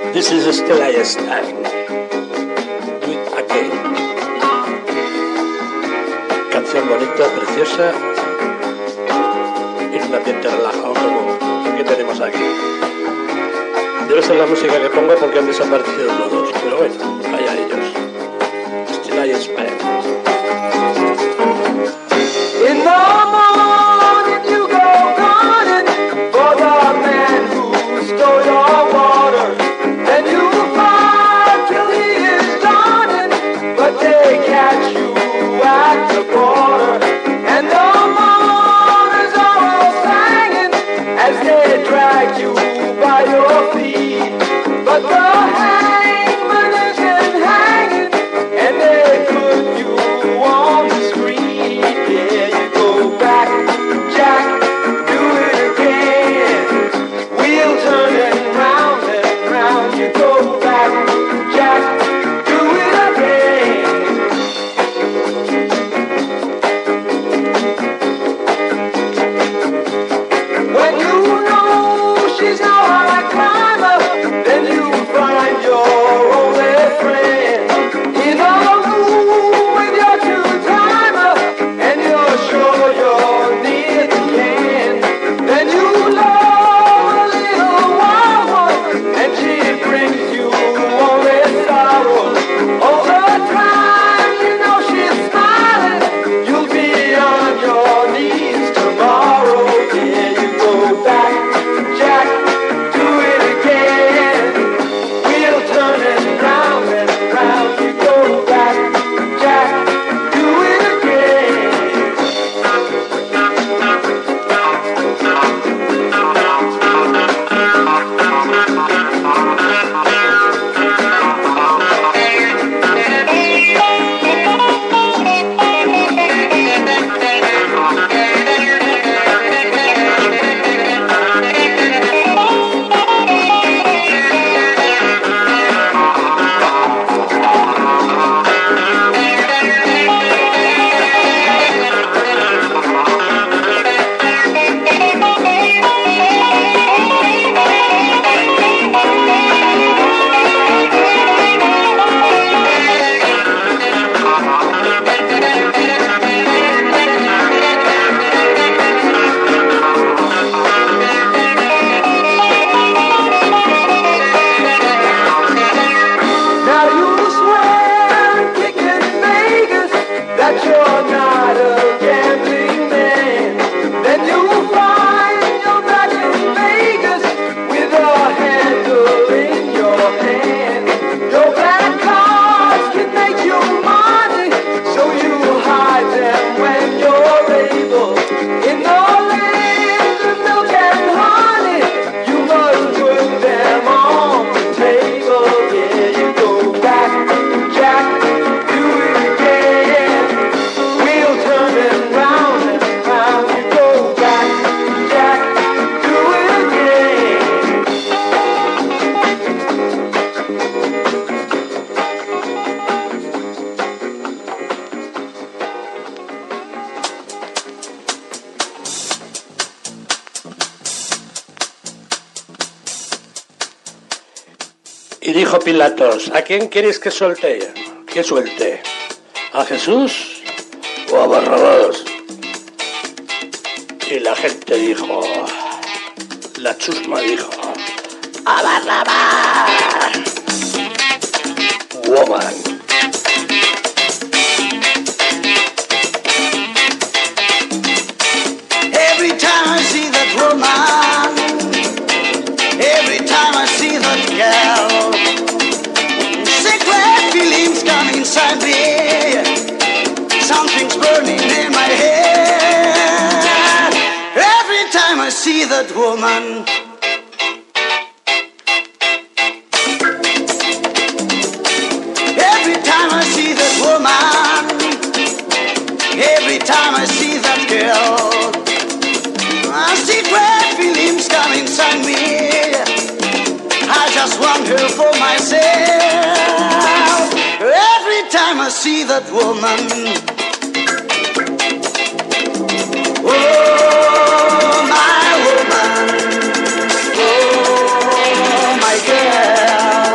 This is still I stand. Do it again. Canción bonita, preciosa. Y un ambiente relajado como que tenemos aquí. Debe ser la música que pongo porque han desaparecido todos. Pero bueno, allá ellos. Still I stand. In the morning you go running for the man who stole your water. Then you fight till he is dawning, but they catch you at the border. And the mourners are all singing as they drag you by your feet. But the hangman isn't hanging, and they put you on the street. Yeah, you go back, Jack, do it again. Wheel turning round and round. You go back, Jack, do it again. When you know she's no high climber, then you find your only friend in a room with your two-timer, and you're sure you're near the end. Then you love a little wild one, and she brings you only sorrow. All the time you know she's smiling, you'll be on your knees tomorrow. Yeah, you go back, Jack, do it again. Wheel turning round and round. You go back, Jack, do it again. Now you swear and kick in Vegas that you're not a gambling man. Then you'll find you're back in Vegas with a handle in your hand. Your bad cards can make you money, so you hide them when you're able. In the land of milk and honey, you must put them on the table. Yeah, you go back, Jack, do it again. Wheel turning round and round. You go back, Jack, do it again. Y dijo Pilatos, ¿a quién queréis que suelte? ¿Que suelte? ¿A Jesús o a Barrabás? Y la gente dijo, la chusma dijo, ¡a Barrabás! Woman. Every time I see that woman, every time I see that girl, secret feelings come inside me. Something's burning in my head. Every time I see that woman. Every time I see that woman, every time I see that girl, secret feelings come inside me. I just want her for myself. Every time I see that woman. Oh, my woman. Oh, my girl.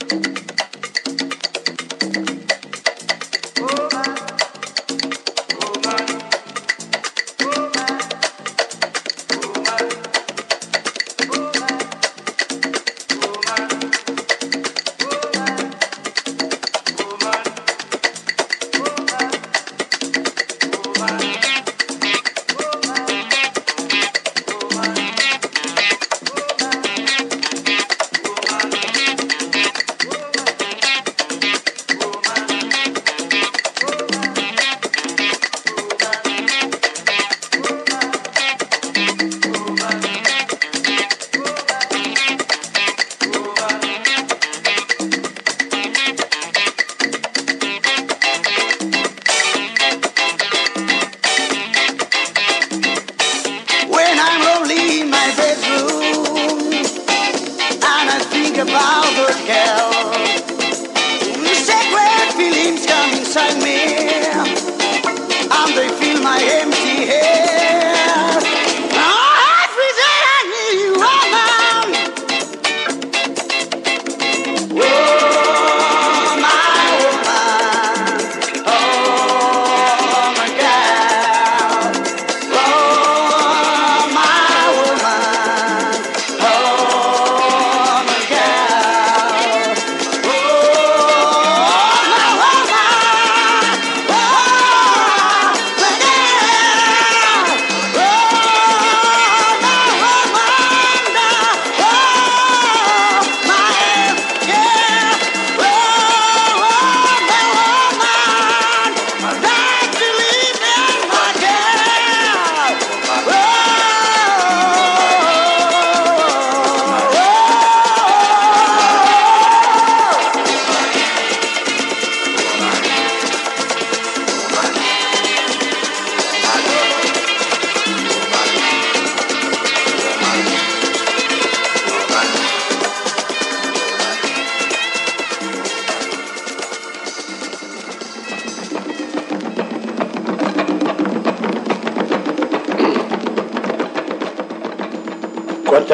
Cuando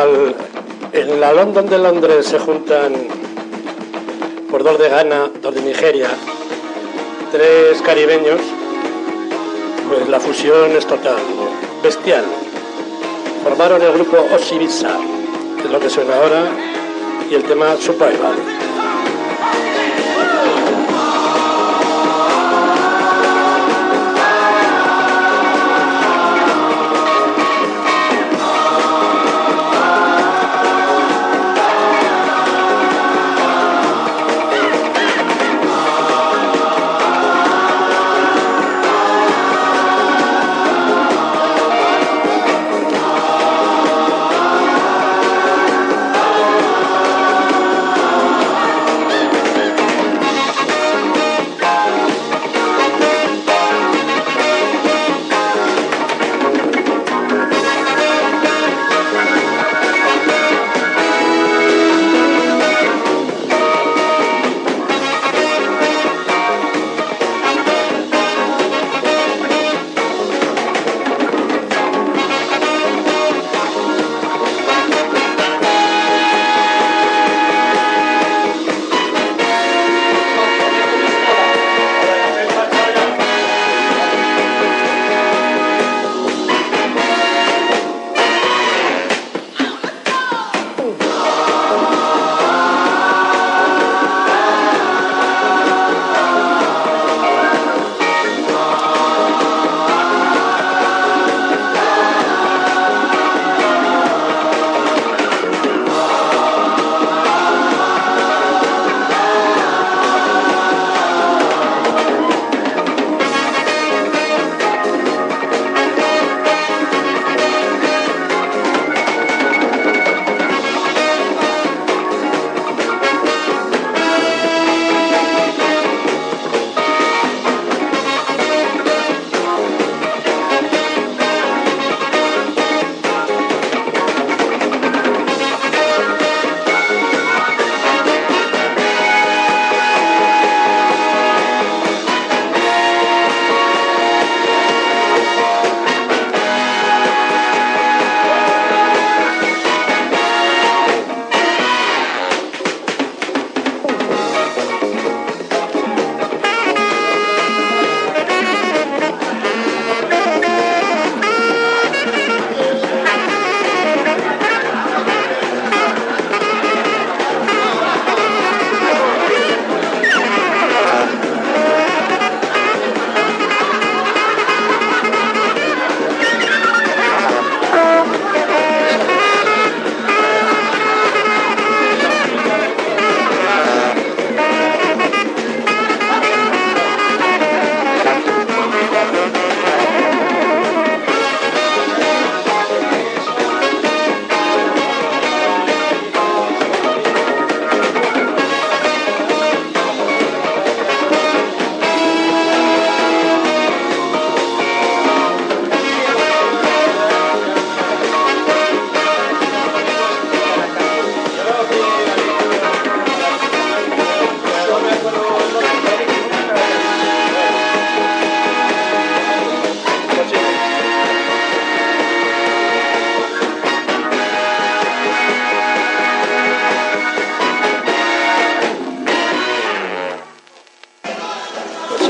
en la London de Londres se juntan por dos de Ghana, dos de Nigeria, tres caribeños, pues la fusión es total, bestial. Formaron el grupo Osibisa, que es lo que suena ahora, y el tema Survival.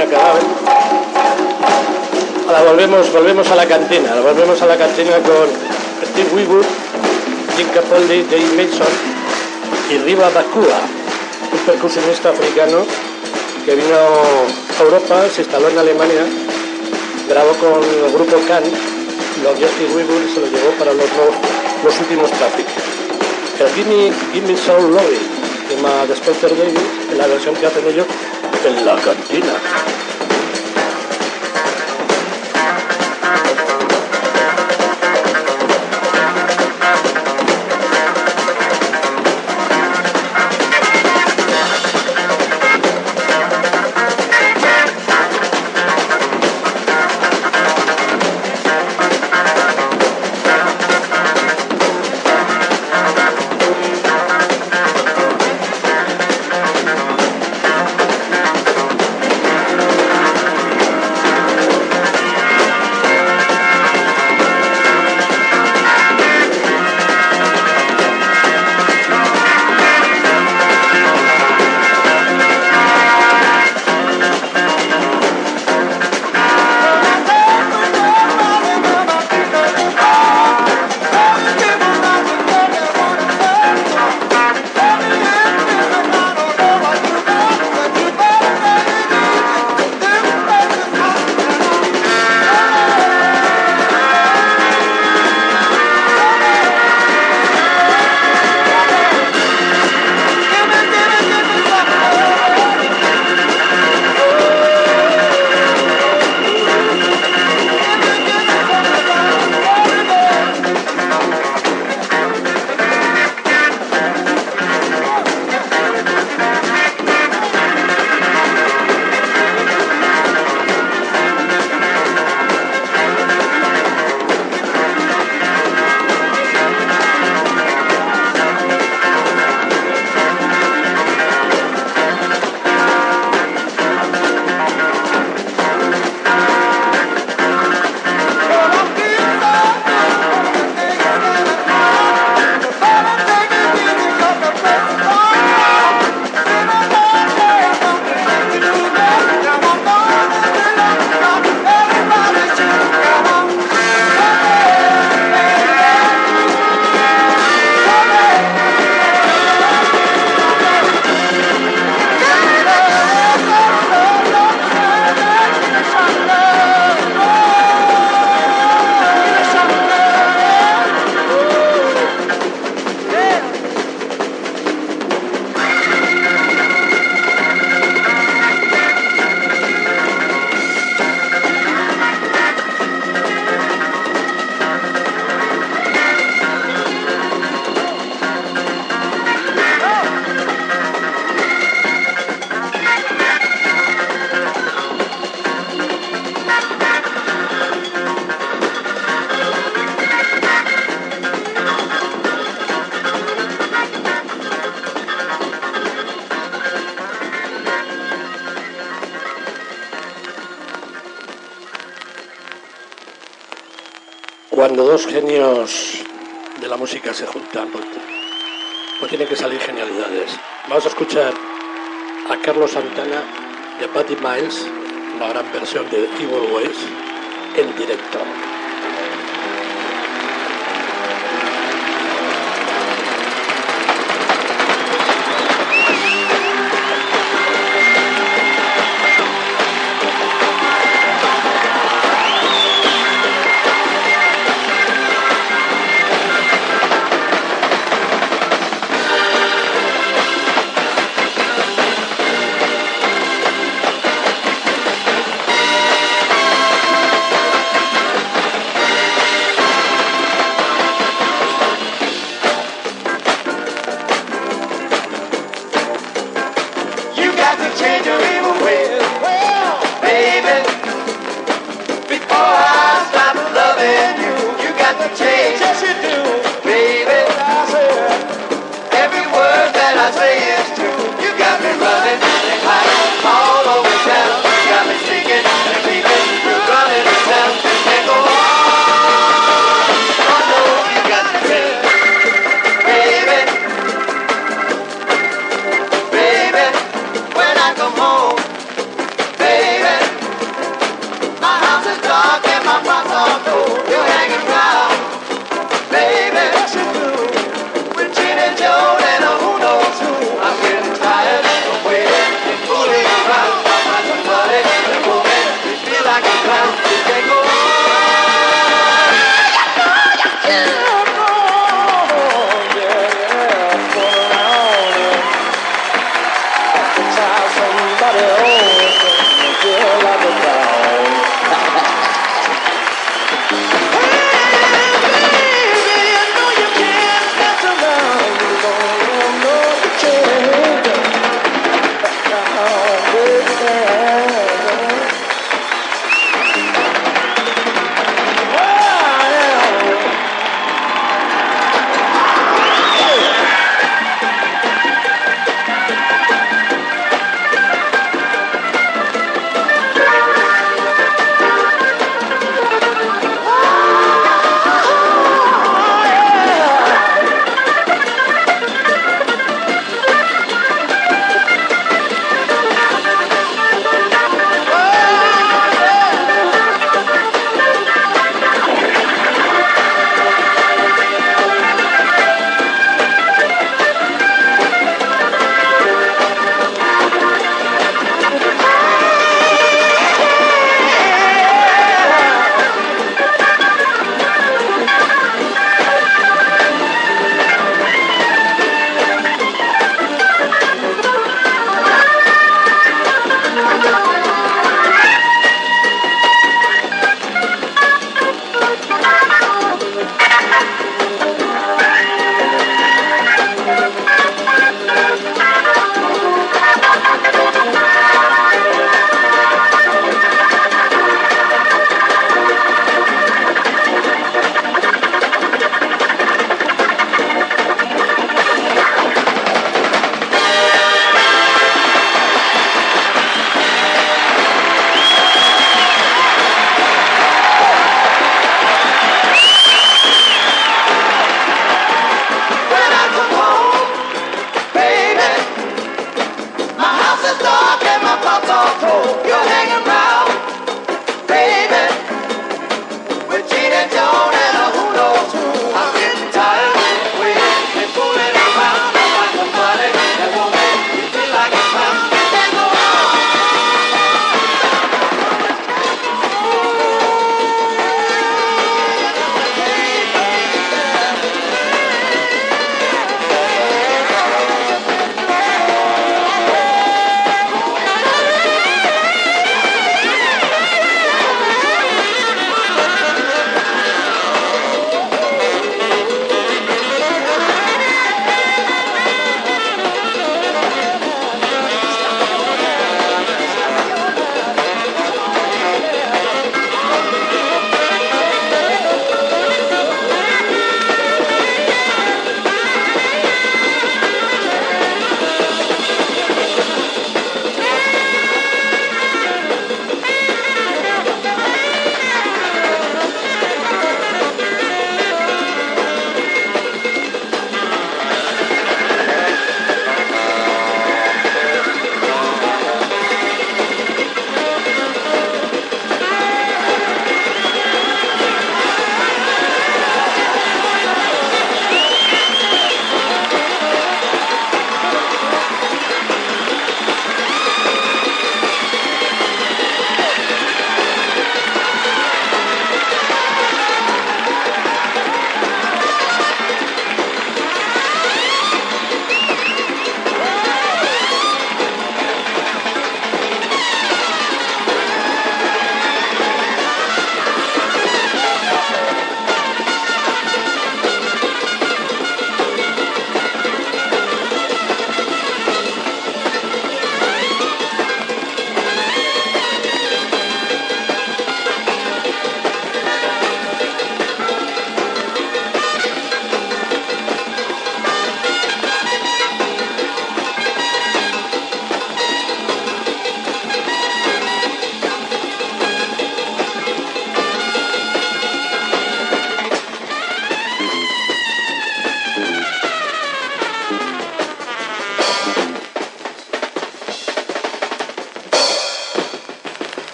cantina Cadáver. Ahora volvemos a la cantina. Volvemos a la cantina con Steve Winwood, Jim Capaldi, Dave Mason y Riva Bakua, un percusionista africano que vino a Europa, se instaló en Alemania, grabó con el grupo Can, lo dio Steve Winwood y se lo llevó para los últimos Traffic. El Gimme Soul Lobby, tema de Spencer Davis, en la versión que hacen ellos en la cantina. Cuando dos genios de la música se juntan, pues tienen que salir genialidades. Vamos a escuchar a Carlos Santana de Buddy Miles, una gran versión de Evil Ways, en directo. Baby,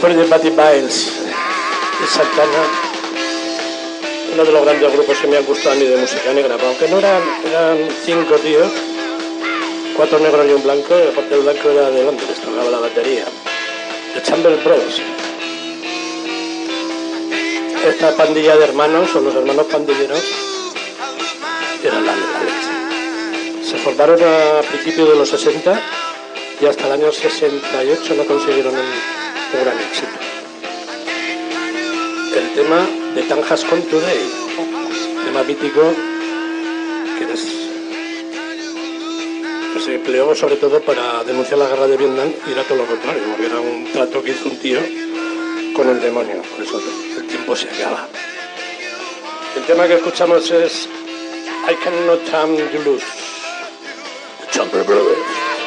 Story de Buddy Miles de Santana, uno de los grandes grupos que me han gustado a mí de música negra, aunque no eran 5 tíos, 4 negros y un blanco, y aparte el blanco era de Londres, tocaba la batería, de Chambers Bros. Esta pandilla de hermanos, o los hermanos pandilleros, eran la leche. Se formaron a principios de los 60 y hasta el año 68 no consiguieron un gran éxito. El tema de Time Has Come Today, tema mítico que se empleó sobre todo para denunciar la guerra de Vietnam, y era todo lo contrario, porque era un trato que hizo un tío con el demonio, por eso el tiempo se acaba. El tema que escuchamos es I Cannot Time You Lose, The Chamber Brothers.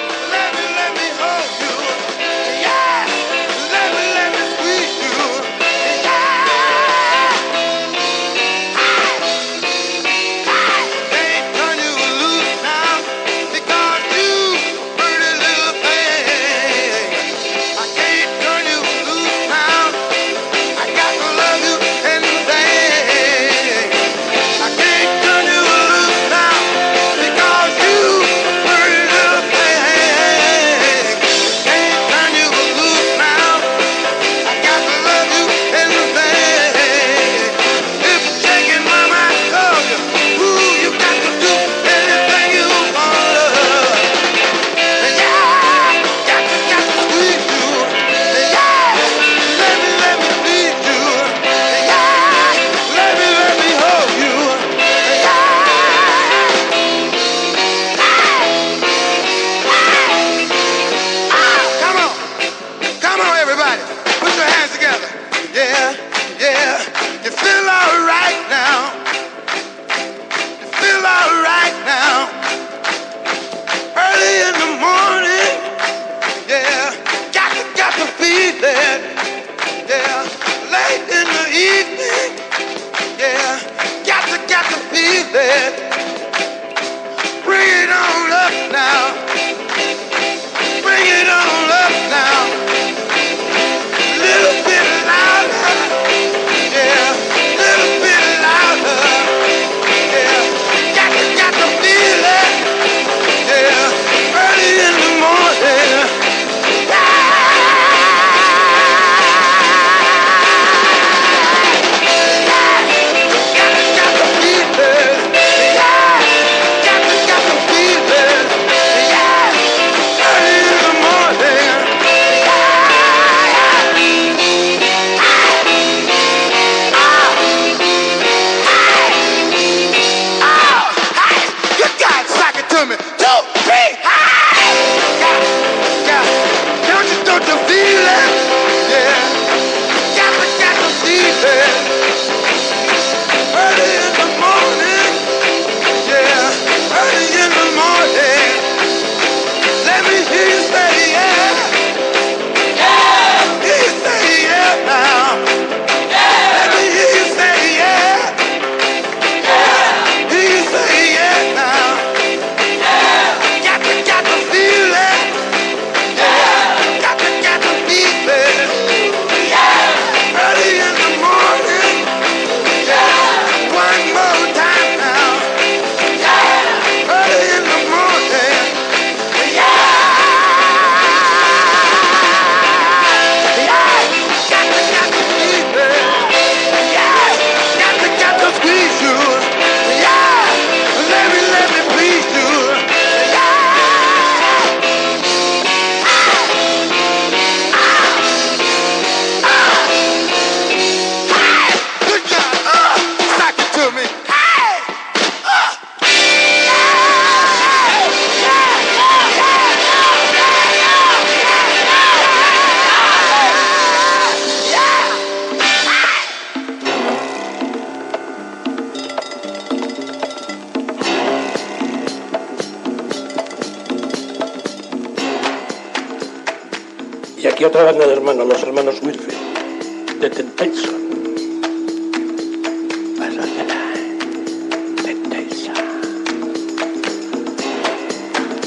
Y aquí otra banda de hermanos, los hermanos Whitfield, The Temptation.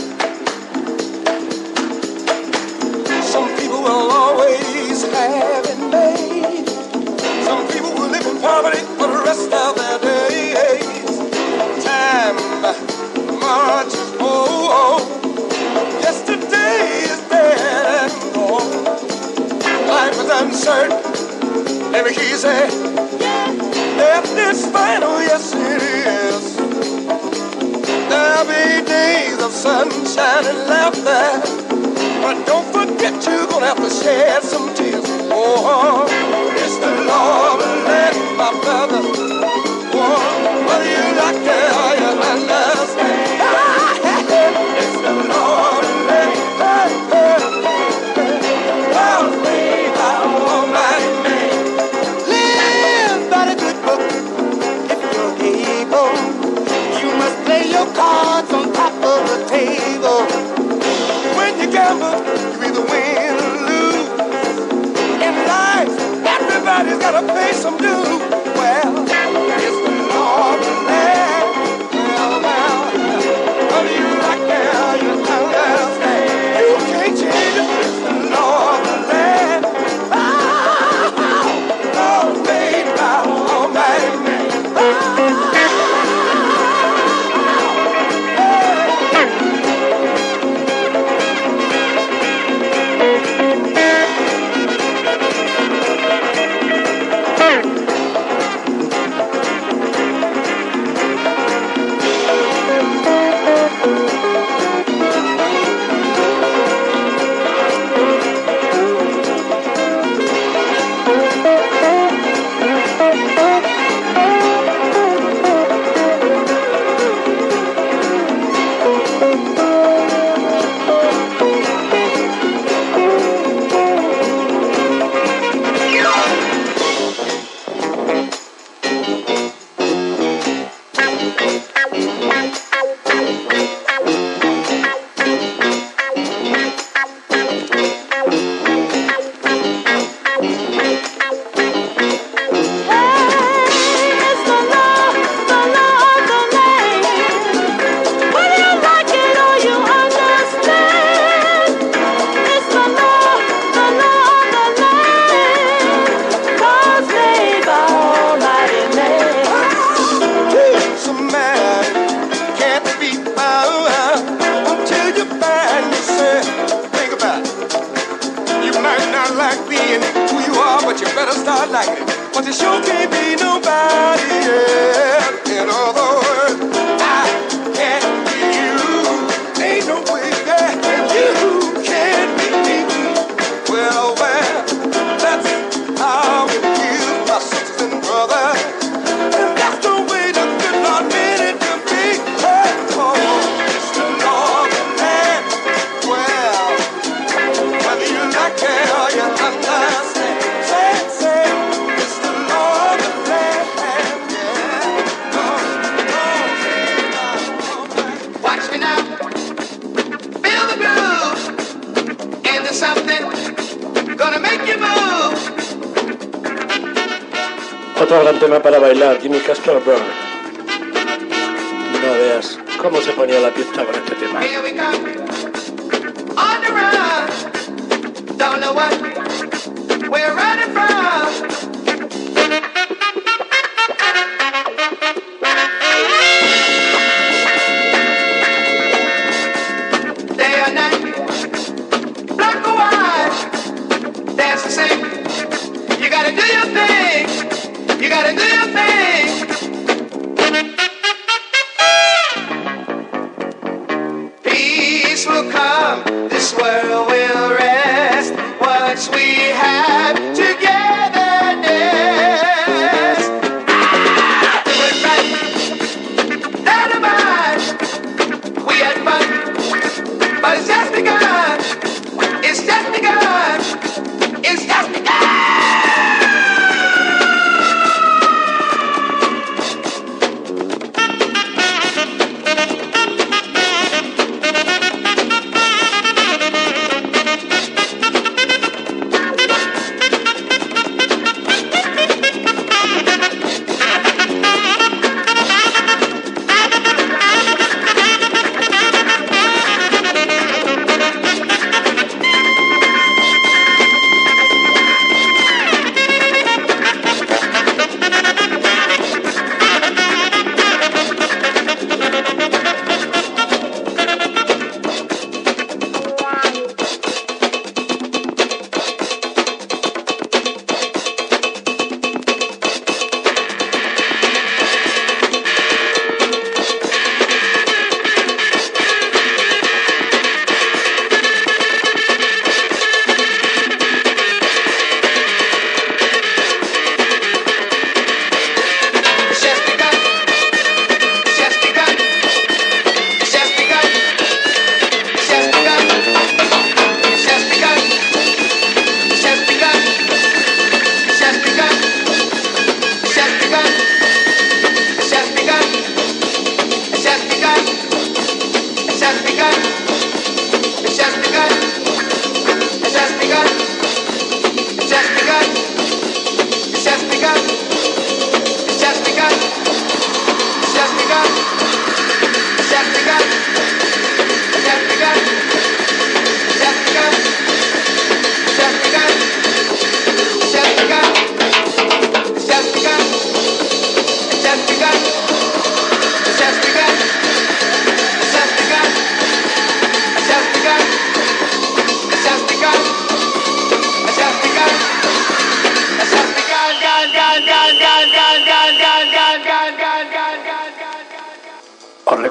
Some people will always have Let me hear you say, death is final, yes it is. There'll be days of sunshine and laughter, but don't forget you're gonna have to shed some tears. Oh, it's the law of the land, my brother. Oh, whether you like it or you understand. It's the law of the land. I'll lay down on my man. Live by the good book if you're able. You must play your cards on top of the table. When you gamble, you either win or lose. In life, everybody's gotta pay some dues. Well, it's the law of the land. Well, whether you like it or you understand, you can't change it. It's the law of the land. Oh, made by Almighty man. Otro gran tema para bailar, Jimmy Casper Burr. No veas cómo se ponía la pista con este tema. Here we come, on the run. Don't know what we're running from. Day or night, black or white, dance the same. You gotta do your thing. You gotta do your thing. Peace will come, this world will rest once we have togetherness. Do it right, dynamite. We had fun, but it's just begun. It's just begun. It's just begun.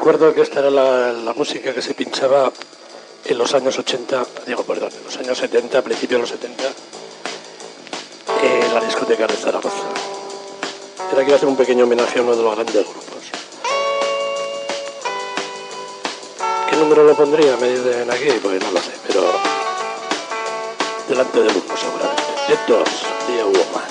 recuerdo que esta era la música que se pinchaba en los años 80, digo, perdón, en los años 70, a principios de los 70, en la discoteca de Zaragoza. Ahora quiero hacer un pequeño homenaje a uno de los grandes grupos. ¿Qué número lo pondría? Me dicen aquí, pues no lo sé, pero delante del uno seguramente. Jet Doors, Dear Woman.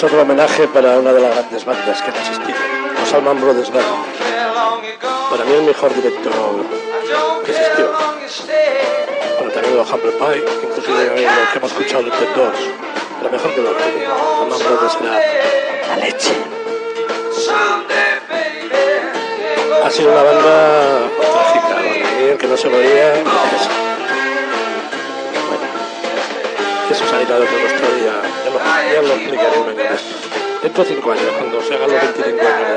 es otro homenaje para una de las grandes bandas que han existido, los Allman Brothers Band. Para mí el mejor director que existió. Bueno, también los Humble Pie, inclusive los que hemos escuchado los The Doors, pero mejor que los Allman Brothers era la leche. Ha sido una banda trágica, el que no se moría. Eso saldrá de nuestro día, ya lo explicaré en dentro de 5 años, cuando se hagan los 25 años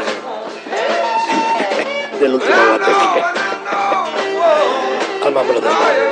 del último bate. Allman Brothers.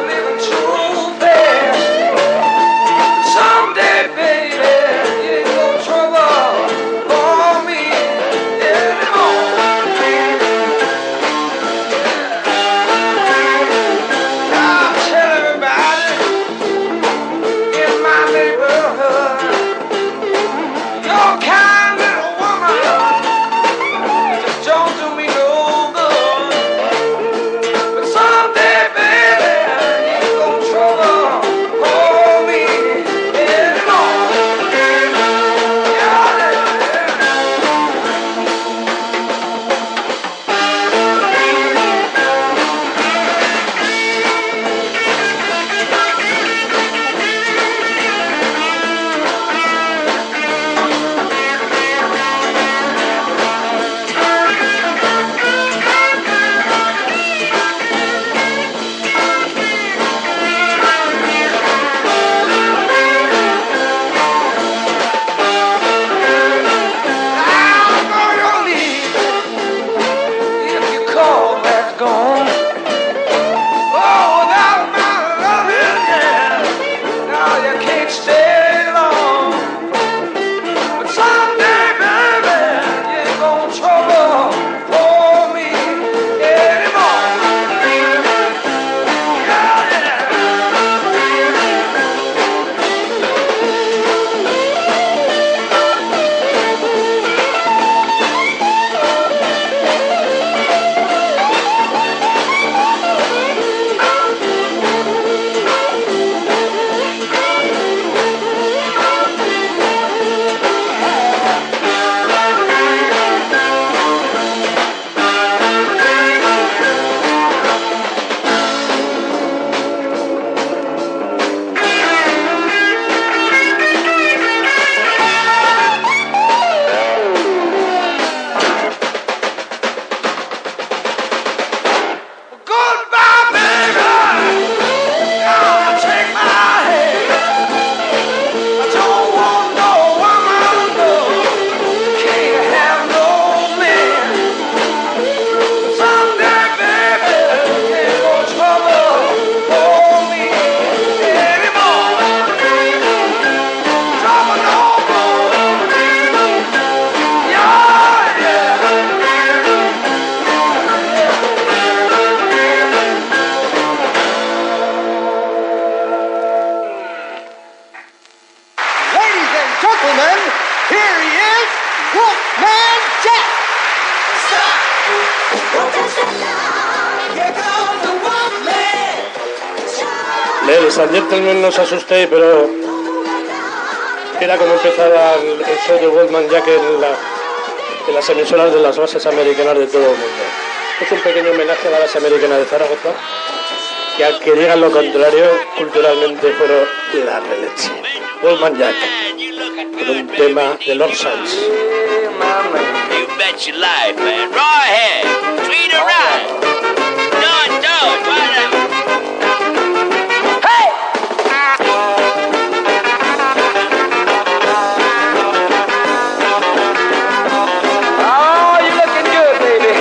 Ladies and gentlemen, no os asustéis, pero era como empezaba el show de Walkman Jack en las emisoras de las bases americanas de todo el mundo. Es un pequeño homenaje a la base americana de Zaragoza, que al que digan lo contrario, culturalmente fueron la releche. Walkman Jack, con un tema de Lord Sands. You bet your life, man. Raw ahead. Treat her right. Done, whatever. Hey! Oh, you're looking good, baby.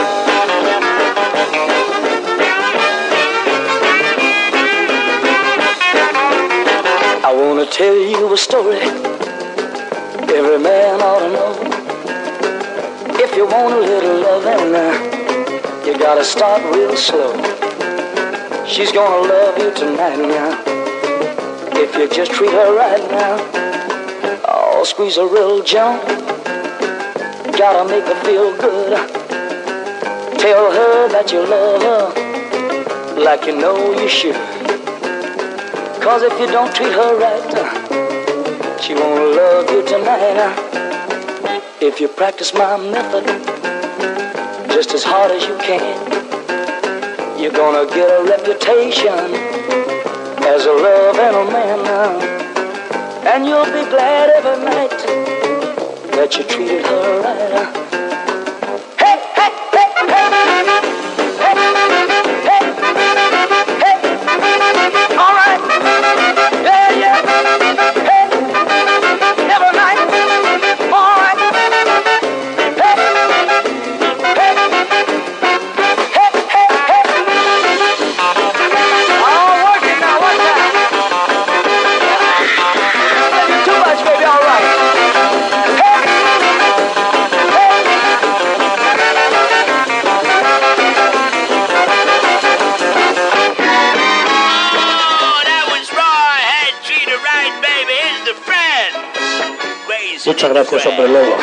I wanna tell you a story every man ought to know. If you want a little loving, you gotta start real slow. She's gonna love you tonight now, if you just treat her right now. Oh, squeeze her real gentle, gotta make her feel good. Tell her that you love her like you know you should. Cause if you don't treat her right, she won't love you tonight. If you practice my method just as hard as you can, you're gonna get a reputation as a love and a man. And you'll be glad every night that you treated her right. Hey, hey, hey, hey, hey, hey, hey, all right, yeah, yeah, hey, every night, all right, hey, hey, hey, hey, hey, all working now, what's that? Too much, baby, all right. Hey, hey. Oh, that was Roy. Had treat her right, baby. Here's the friend. Muchas gracias, hombre lobo.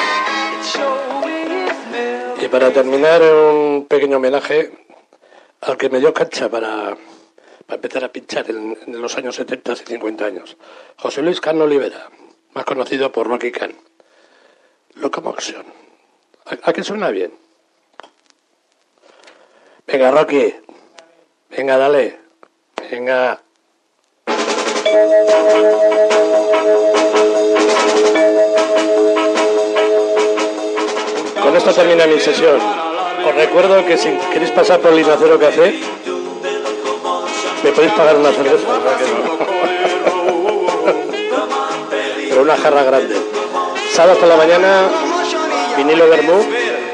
Y para terminar, un pequeño homenaje al que me dio cancha para empezar a pinchar en los años 70 y 50 años. José Luis Cano Olivera, más conocido por Rocky Can. Locomotion. ¿A qué suena bien? Venga, Rocky. Venga, dale. Venga. Con esto termina mi sesión. Os recuerdo que si queréis pasar por el Linacero Café, me podéis pagar una cerveza, ¿verdad que no? Pero una jarra grande. Sábado por la mañana, vinilo vermú,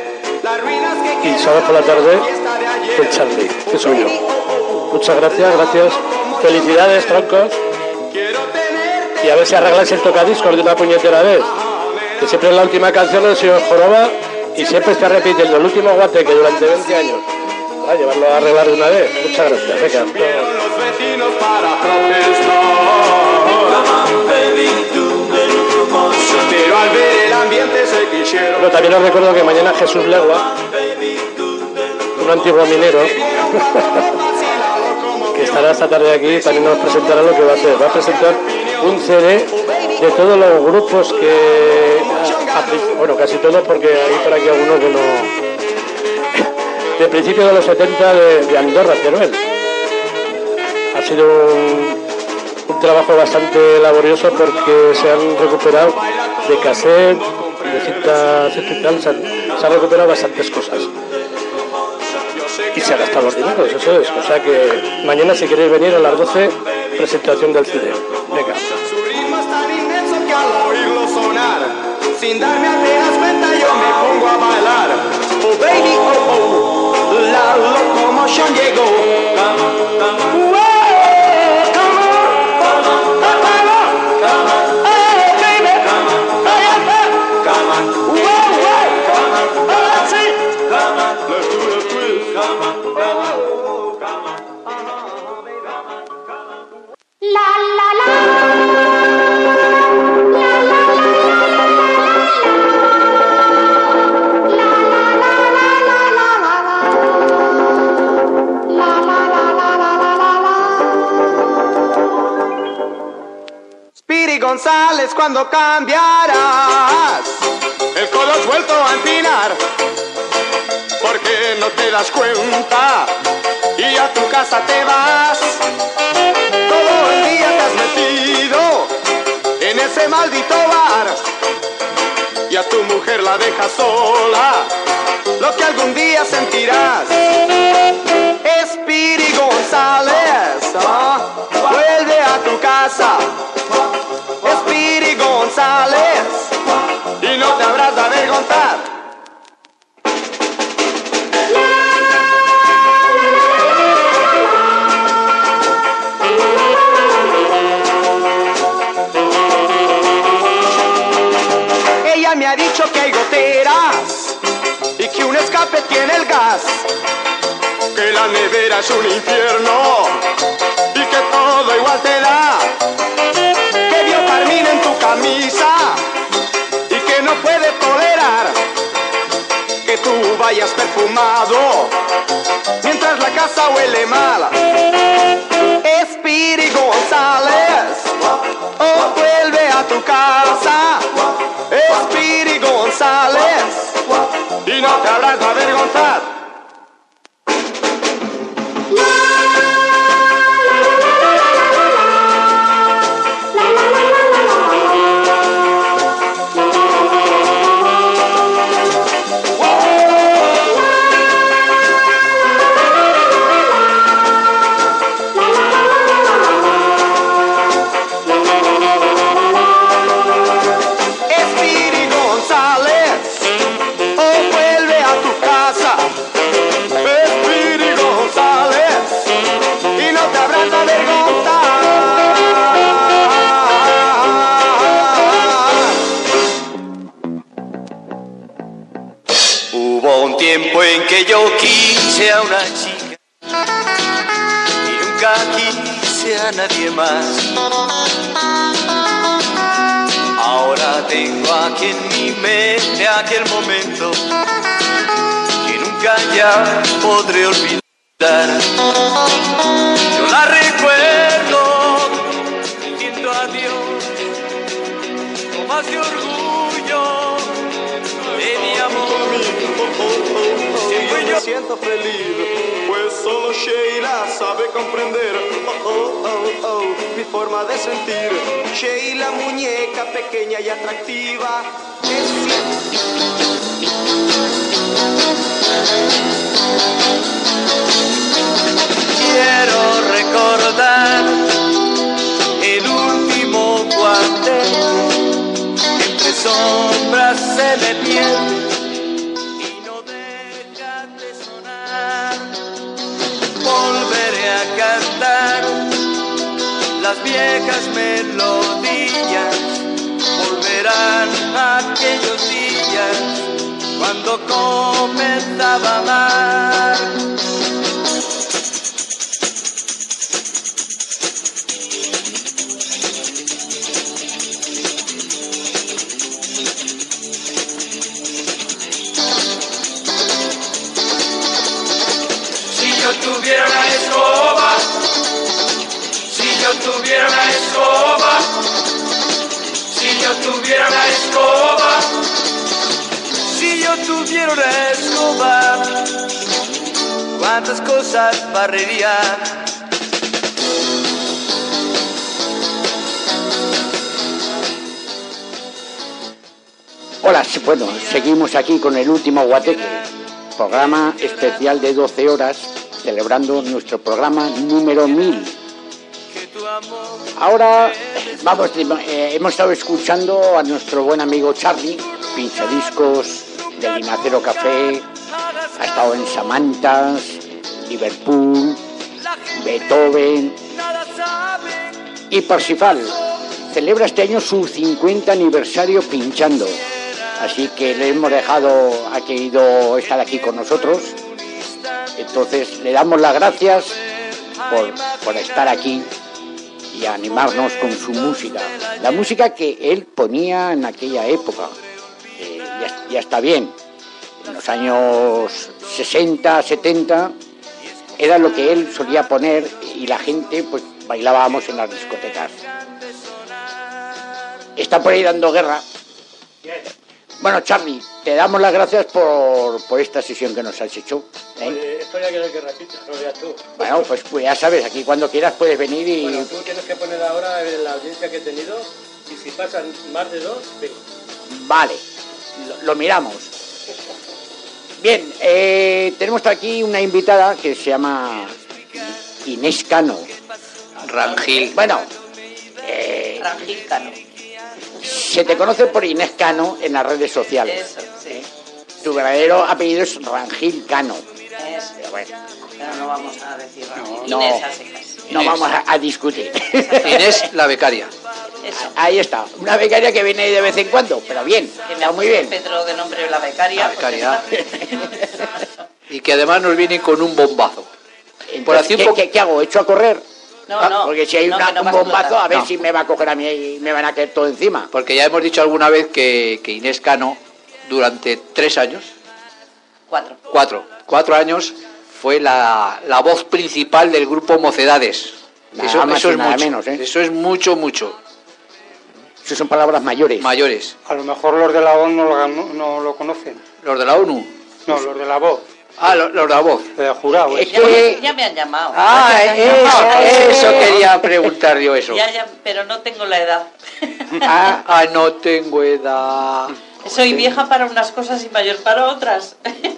y sábado por la tarde, el Charlie, que soy yo. Muchas gracias, gracias. Felicidades, troncos. Y a ver si arregláis el tocadiscos de una puñetera vez. Que siempre es la última canción del señor Joroba y siempre está repitiendo el último guate que durante 20 años. A llevarlo a arreglar de una vez. Muchas gracias. Venga. Los vecinos para protestar. Pero al ver el ambiente se quisieron. Pero también os recuerdo que mañana Jesús Legua, un antiguo minero, que estará esta tarde aquí, también nos presentará lo que va a hacer. Va a presentar un CD de todos los grupos que... Bueno, casi todos, porque hay por aquí algunos que no... De principios de los 70 de Andorra, Teruel. Ha sido un trabajo bastante laborioso porque se han recuperado de cassette, de cintas y tal, se han recuperado bastantes cosas. Y se ha gastado los dineros, eso es. O sea que mañana, si queréis venir a las 12, presentación del CD. Venga. Su ritmo es tan inmenso que al oírlo sonar, sin darme apenas cuenta yo me pongo a bailar. Oh baby, oh oh, la locomoción llegó. Wow, come on, hey baby, wow, let's see, let's do the twist. La la la. La la la Speedy González, cuando cambiarás el codo suelto a empinar, porque no te das cuenta y a tu casa te vas. Todo el día te has metido en ese maldito bar y a tu mujer la dejas sola, lo que algún día sentirás. Speedy González, vuelve a tu casa. Speedy González, y no te habrás de avergonzar. Ella me ha dicho que hay goteras y que un escape tiene el gas, que la nevera es un infierno y que todo igual te da, que vio carmín en tu camisa y que no puede tolerar que tú vayas perfumado mientras la casa huele mal. Speedy González, oh, vuelve a tu casa. Speedy González. y no te habrás de avergonzar. Tiempo en que yo quise a una chica y nunca quise a nadie más. Ahora tengo aquí en mi mente aquel momento que nunca ya podré olvidar. Yo la recuerdo diciendo adiós con más de orgullo de mi amor. Me siento feliz, pues solo Sheila sabe comprender mi forma de sentir. Sheila, muñeca pequeña y atractiva, Quiero recordar el último cuartel entre sombras se me pierde. Volveré a cantar las viejas melodías, volverán aquellos días cuando comenzaba a amar. tuviera una escoba, si yo tuviera una escoba, si yo tuviera una escoba, si yo tuviera una escoba, cuántas cosas barrería. Hola, bueno, seguimos aquí con el último Guateque, programa especial de 12 horas, celebrando nuestro programa número 1000. Ahora vamos, hemos estado escuchando a nuestro buen amigo Charlie, pinchadiscos del Linacero Café, ha estado en Samantas, Liverpool, Beethoven y Parsifal. Celebra este año su 50 aniversario pinchando. Así que le hemos dejado, ha querido estar aquí con nosotros. Entonces le damos las gracias por estar aquí y animarnos con su música. La música que él ponía en aquella época. Ya está bien. En los años 60, 70 era lo que él solía poner y la gente pues bailábamos en las discotecas. Está por ahí dando guerra. Bueno, Charlie, te damos las gracias por esta sesión que nos has hecho. Esto ya quiero que repita, no veas tú. Bueno, pues ya sabes, aquí cuando quieras puedes venir y... Bueno, tú tienes que poner ahora la audiencia que he tenido y si pasan más de 2, venga. Vale, lo miramos. Bien, tenemos aquí una invitada que se llama Inés Cano. Rangil. Bueno, Rangil Cano. Se te conoce por Inés Cano en las redes sociales. Eso, sí. Tu verdadero apellido es Rangil Cano. Eso. Pero bueno, Pero no vamos a decir Rangil. No. Inés a secas. no vamos a discutir. Inés, la becaria. Eso. Ahí está, una becaria que viene de vez en cuando, pero bien, Que me está muy bien. Pedro de nombre la becaria. La becaria. Y que además nos viene con un bombazo. Entonces, ¿qué hago? ¿Echo a correr? No. Porque si hay no, un vas a bombazo, explotar. a ver si me va a coger a mí y me van a caer todo encima. Porque ya hemos dicho alguna vez que Inés Cano, durante 3 años, 4 años, fue la voz principal del grupo Mocedades. Nada más eso y es nada mucho. menos, ¿eh? Eso es mucho. Eso son palabras mayores. Mayores. A lo mejor los de la ONU no lo conocen. Los de la ONU. No, los de la voz. Ah, los de la voz. De jurado. Es Ya, que... ya me han llamado. Ah, eso quería preguntar yo eso. Ya, pero no tengo la edad. No tengo edad. Soy vieja para unas cosas y mayor para otras.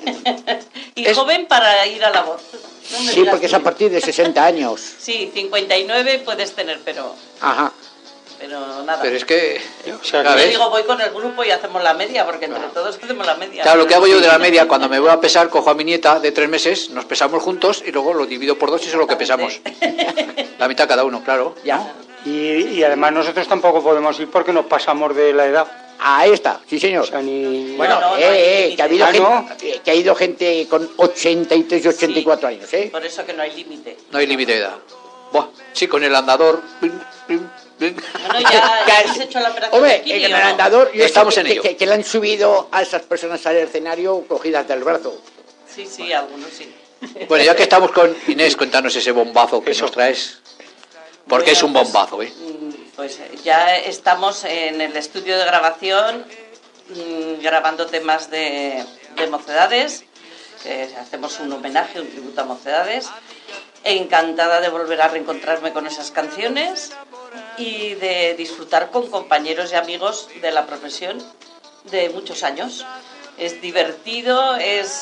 Y joven para ir a la voz. No me Sí, digas porque es tú. a partir de 60 años. Sí, 59 puedes tener, pero Ajá. nada. Pero es que... O sea, Yo ¿sabes? digo, voy con el grupo y hacemos la media, porque entre todos hacemos la media. Claro, lo que hago yo de la media, cuando me voy a pesar, cojo a mi nieta de 3 meses, nos pesamos juntos y luego lo divido por 2 y eso es lo que pesamos. La mitad cada uno, claro. Ya. y además nosotros tampoco podemos ir porque nos pasamos de la edad. Ahí está, sí señor. O sea, ni... Bueno, No, no hay que ha habido límite. gente, que ha ido gente con 83 y 84 años, ¿eh? Por eso que no hay límite. No hay límite de edad. Buah, sí, con el andador. Pim, pim, pim. Bueno, ya has hecho la operación Hombre, de Kiri, en ¿o el no? andador, yo Estamos sé en que, ello. que le han subido a esas personas al escenario cogidas del brazo. Sí, algunos sí. Bueno, ya que estamos con Inés, cuéntanos ese bombazo que Eso. nos traes. Porque es un bombazo, ¿eh? Pues ya estamos en el estudio de grabación grabando temas de Mocedades. Hacemos un homenaje, un tributo a Mocedades. Encantada de volver a reencontrarme con esas canciones y de disfrutar con compañeros y amigos de la profesión de muchos años. Es divertido,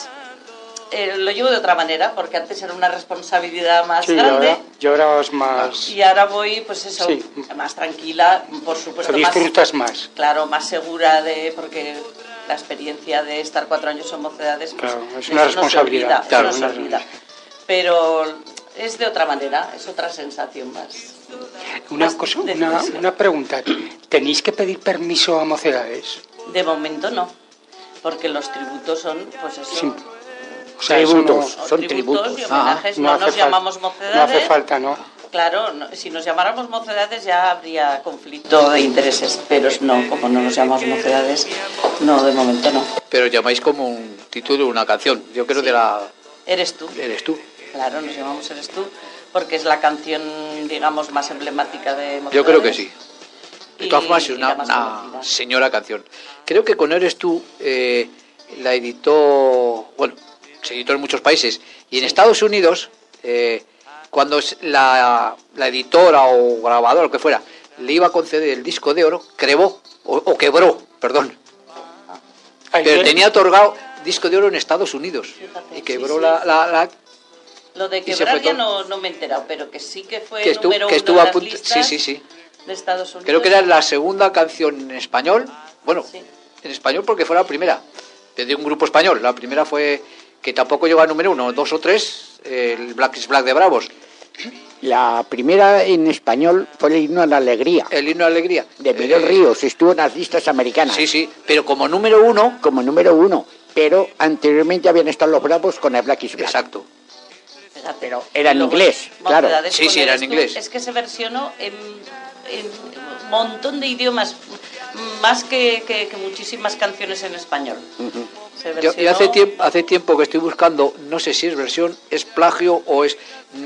lo llevo de otra manera, porque antes era una responsabilidad más Sí, grande. y ahora es más... Y ahora voy, pues eso, Sí. más tranquila, por supuesto, Lo disfrutas más. Claro, más segura porque la experiencia de estar 4 años en Mocedades, pues, Claro, es eso una no se responsabilidad. olvida, eso Claro, no se una olvida. Pero es de otra manera, es otra sensación más. Una pregunta. ¿Tenéis que pedir permiso a Mocedades? De momento no, porque los tributos son, pues eso... Sí. O sea, eso Tributos, no- son tributos tributos. y homenajes, no hace nos fal- llamamos No Mocedades. hace falta, ¿no? Claro, si nos llamáramos Mocedades ya habría conflicto de intereses, pero no, como no nos llamamos Mocedades, no, de momento no. Pero llamáis como un título de una canción. Yo creo de la... Eres tú. Eres tú. Claro, nos llamamos Eres tú, porque es la canción, digamos, más emblemática de Mocedades. Yo creo que sí. De Y- todas formas es y una la más conocida. señora canción. Creo que con Eres tú la editó... Bueno, se editó en muchos países. Y en Estados Unidos, cuando la editora o grabadora, lo que fuera, le iba a conceder el disco de oro, quebró, perdón. Pero tenía otorgado disco de oro en Estados Unidos. Fíjate, Y quebró sí, sí. la... Lo de y se quebrar fue ya todo. no me he enterado, pero que sí que fue Que estuvo, número que uno estuvo en a las punto... listas Sí. de Estados Unidos. Creo que era la segunda canción en español. Bueno, Sí. en español porque fue la primera. De un grupo español. La primera fue que tampoco llegó a número 1, 2 o 3, el Black is Black de Bravos. La primera en español fue el himno a la alegría, El himno de alegría. de Miguel Ríos, estuvo en las listas americanas Sí, pero como número 1, como número 1, pero anteriormente habían estado los Bravos con el Black is Black. exacto. Fíjate. Pero era en Luego, inglés, claro. Mocedades Sí, con sí, era Eres en tú, inglés. Es que se versionó en un montón de idiomas, más que muchísimas canciones en español. Se Yo versionó- hace tiempo que estoy buscando, no sé si es versión, es plagio o es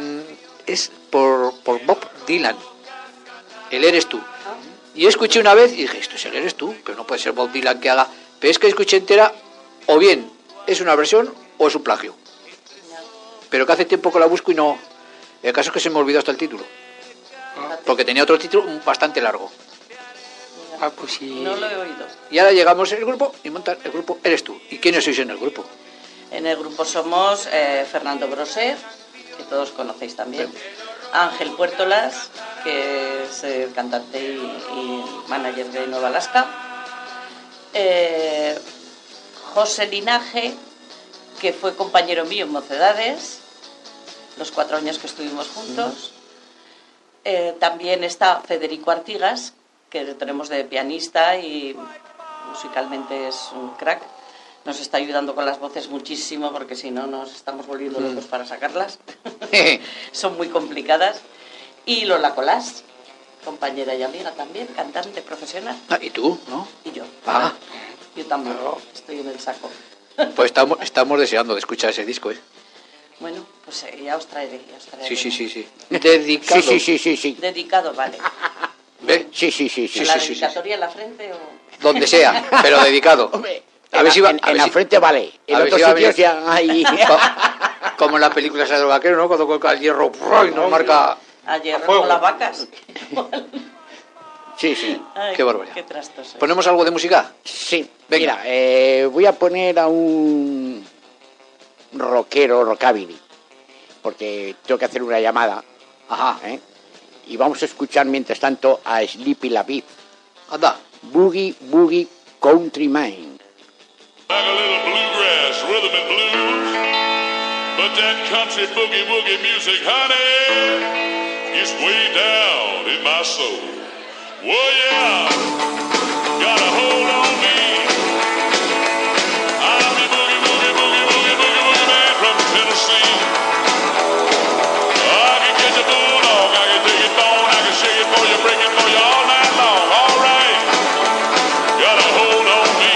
por Bob Dylan. El Eres tú. Y escuché una vez y dije, esto es el Eres tú, pero no puede ser Bob Dylan que haga. Pero es que escuché entera, o bien es una versión o es un plagio. Pero que hace tiempo que la busco y no. El caso es que se me olvidó hasta el título. Porque tenía otro título bastante largo. Ah, pues sí. No lo he oído. Y ahora llegamos el grupo y montan el grupo Eres tú. ¿Y quiénes sois en el grupo? En el grupo somos Fernando Brosé, que todos conocéis también, Ángel Puertolas, que es el cantante y manager de Nueva Alaska, José Linaje, que fue compañero mío en Mocedades, los 4 años que estuvimos juntos. También está Federico Artigas, que lo tenemos de pianista y musicalmente es un crack. Nos está ayudando con las voces muchísimo, porque si no nos estamos volviendo locos para sacarlas. Son muy complicadas. Y Lola Colás, compañera y amiga también, cantante profesional. Ah, ¿y tú? ¿No? Y yo. Ah. Yo también estoy en el saco. Pues estamos deseando de escuchar ese disco, ¿eh? Bueno, pues ya os traeré. Sí. Dedicado. Sí. Dedicado, vale. ¿Ve? Sí. ¿La dedicatoria en la frente o...? Donde sea, pero dedicado. Hombre, A ver si va- a en ver la si- frente vale. En a ver otros si va a sitios venir- ya hay... Como en las películas de los vaqueros, ¿no? Cuando coloca el hierro y nos marca... Ayer fuego. con las vacas. Sí, sí. Ay, Qué barbaridad. Qué trastos sois. ¿Ponemos algo de música? Sí. Venga. Mira, voy a poner a un rockero, rockabilly, porque tengo que hacer una llamada. Ajá. Y vamos a escuchar mientras tanto a Sleepy LaBeouf. Anda. Boogie Boogie Countryman. Like a little bluegrass, rhythm and blues. But that country boogie woogie music, honey, is way down in my soul. Whoa, yeah, got a hold on me. I'm a boogie woogie boogie woogie boogie woogie man from Tennessee. I can catch a bulldog, I can take it bone, I can shake it for you, break it for you all night long. All right, got a hold on me.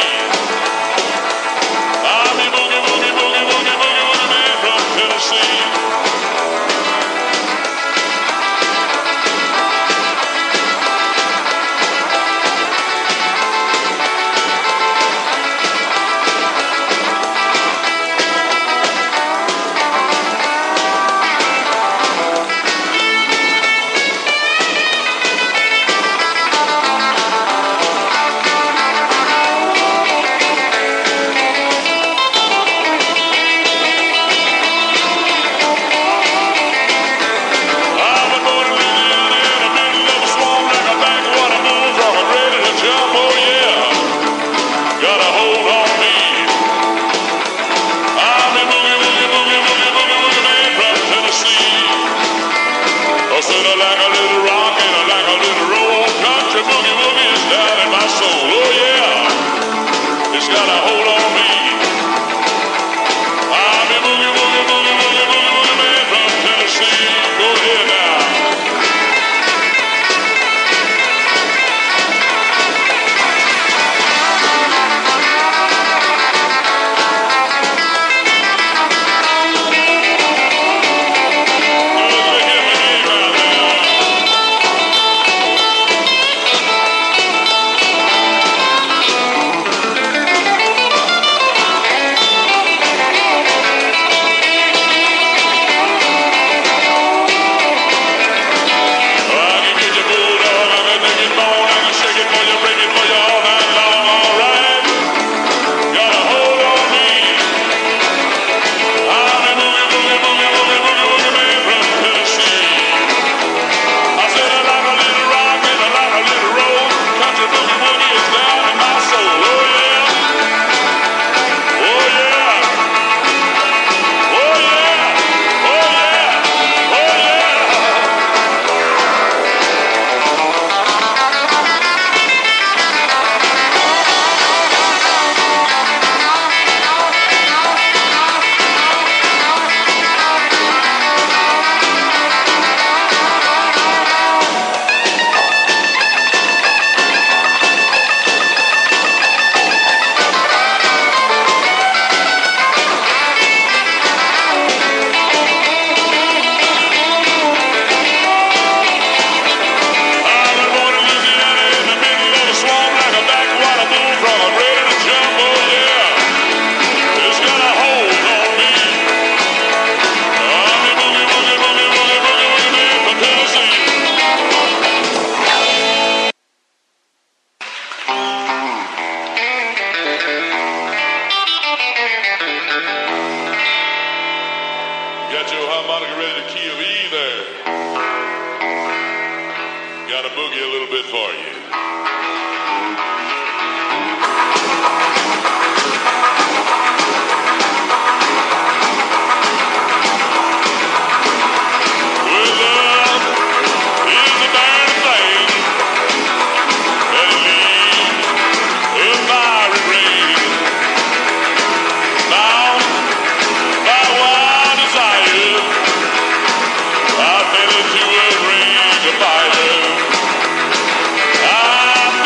I'm a boogie woogie boogie woogie boogie woogie man from Tennessee. Got your harmonica ready to key of E there. Got a boogie a little bit for you. Well, love is a darn thing that leaves a fiery rain. Bound by wild desire, I fell into a rage of fire. I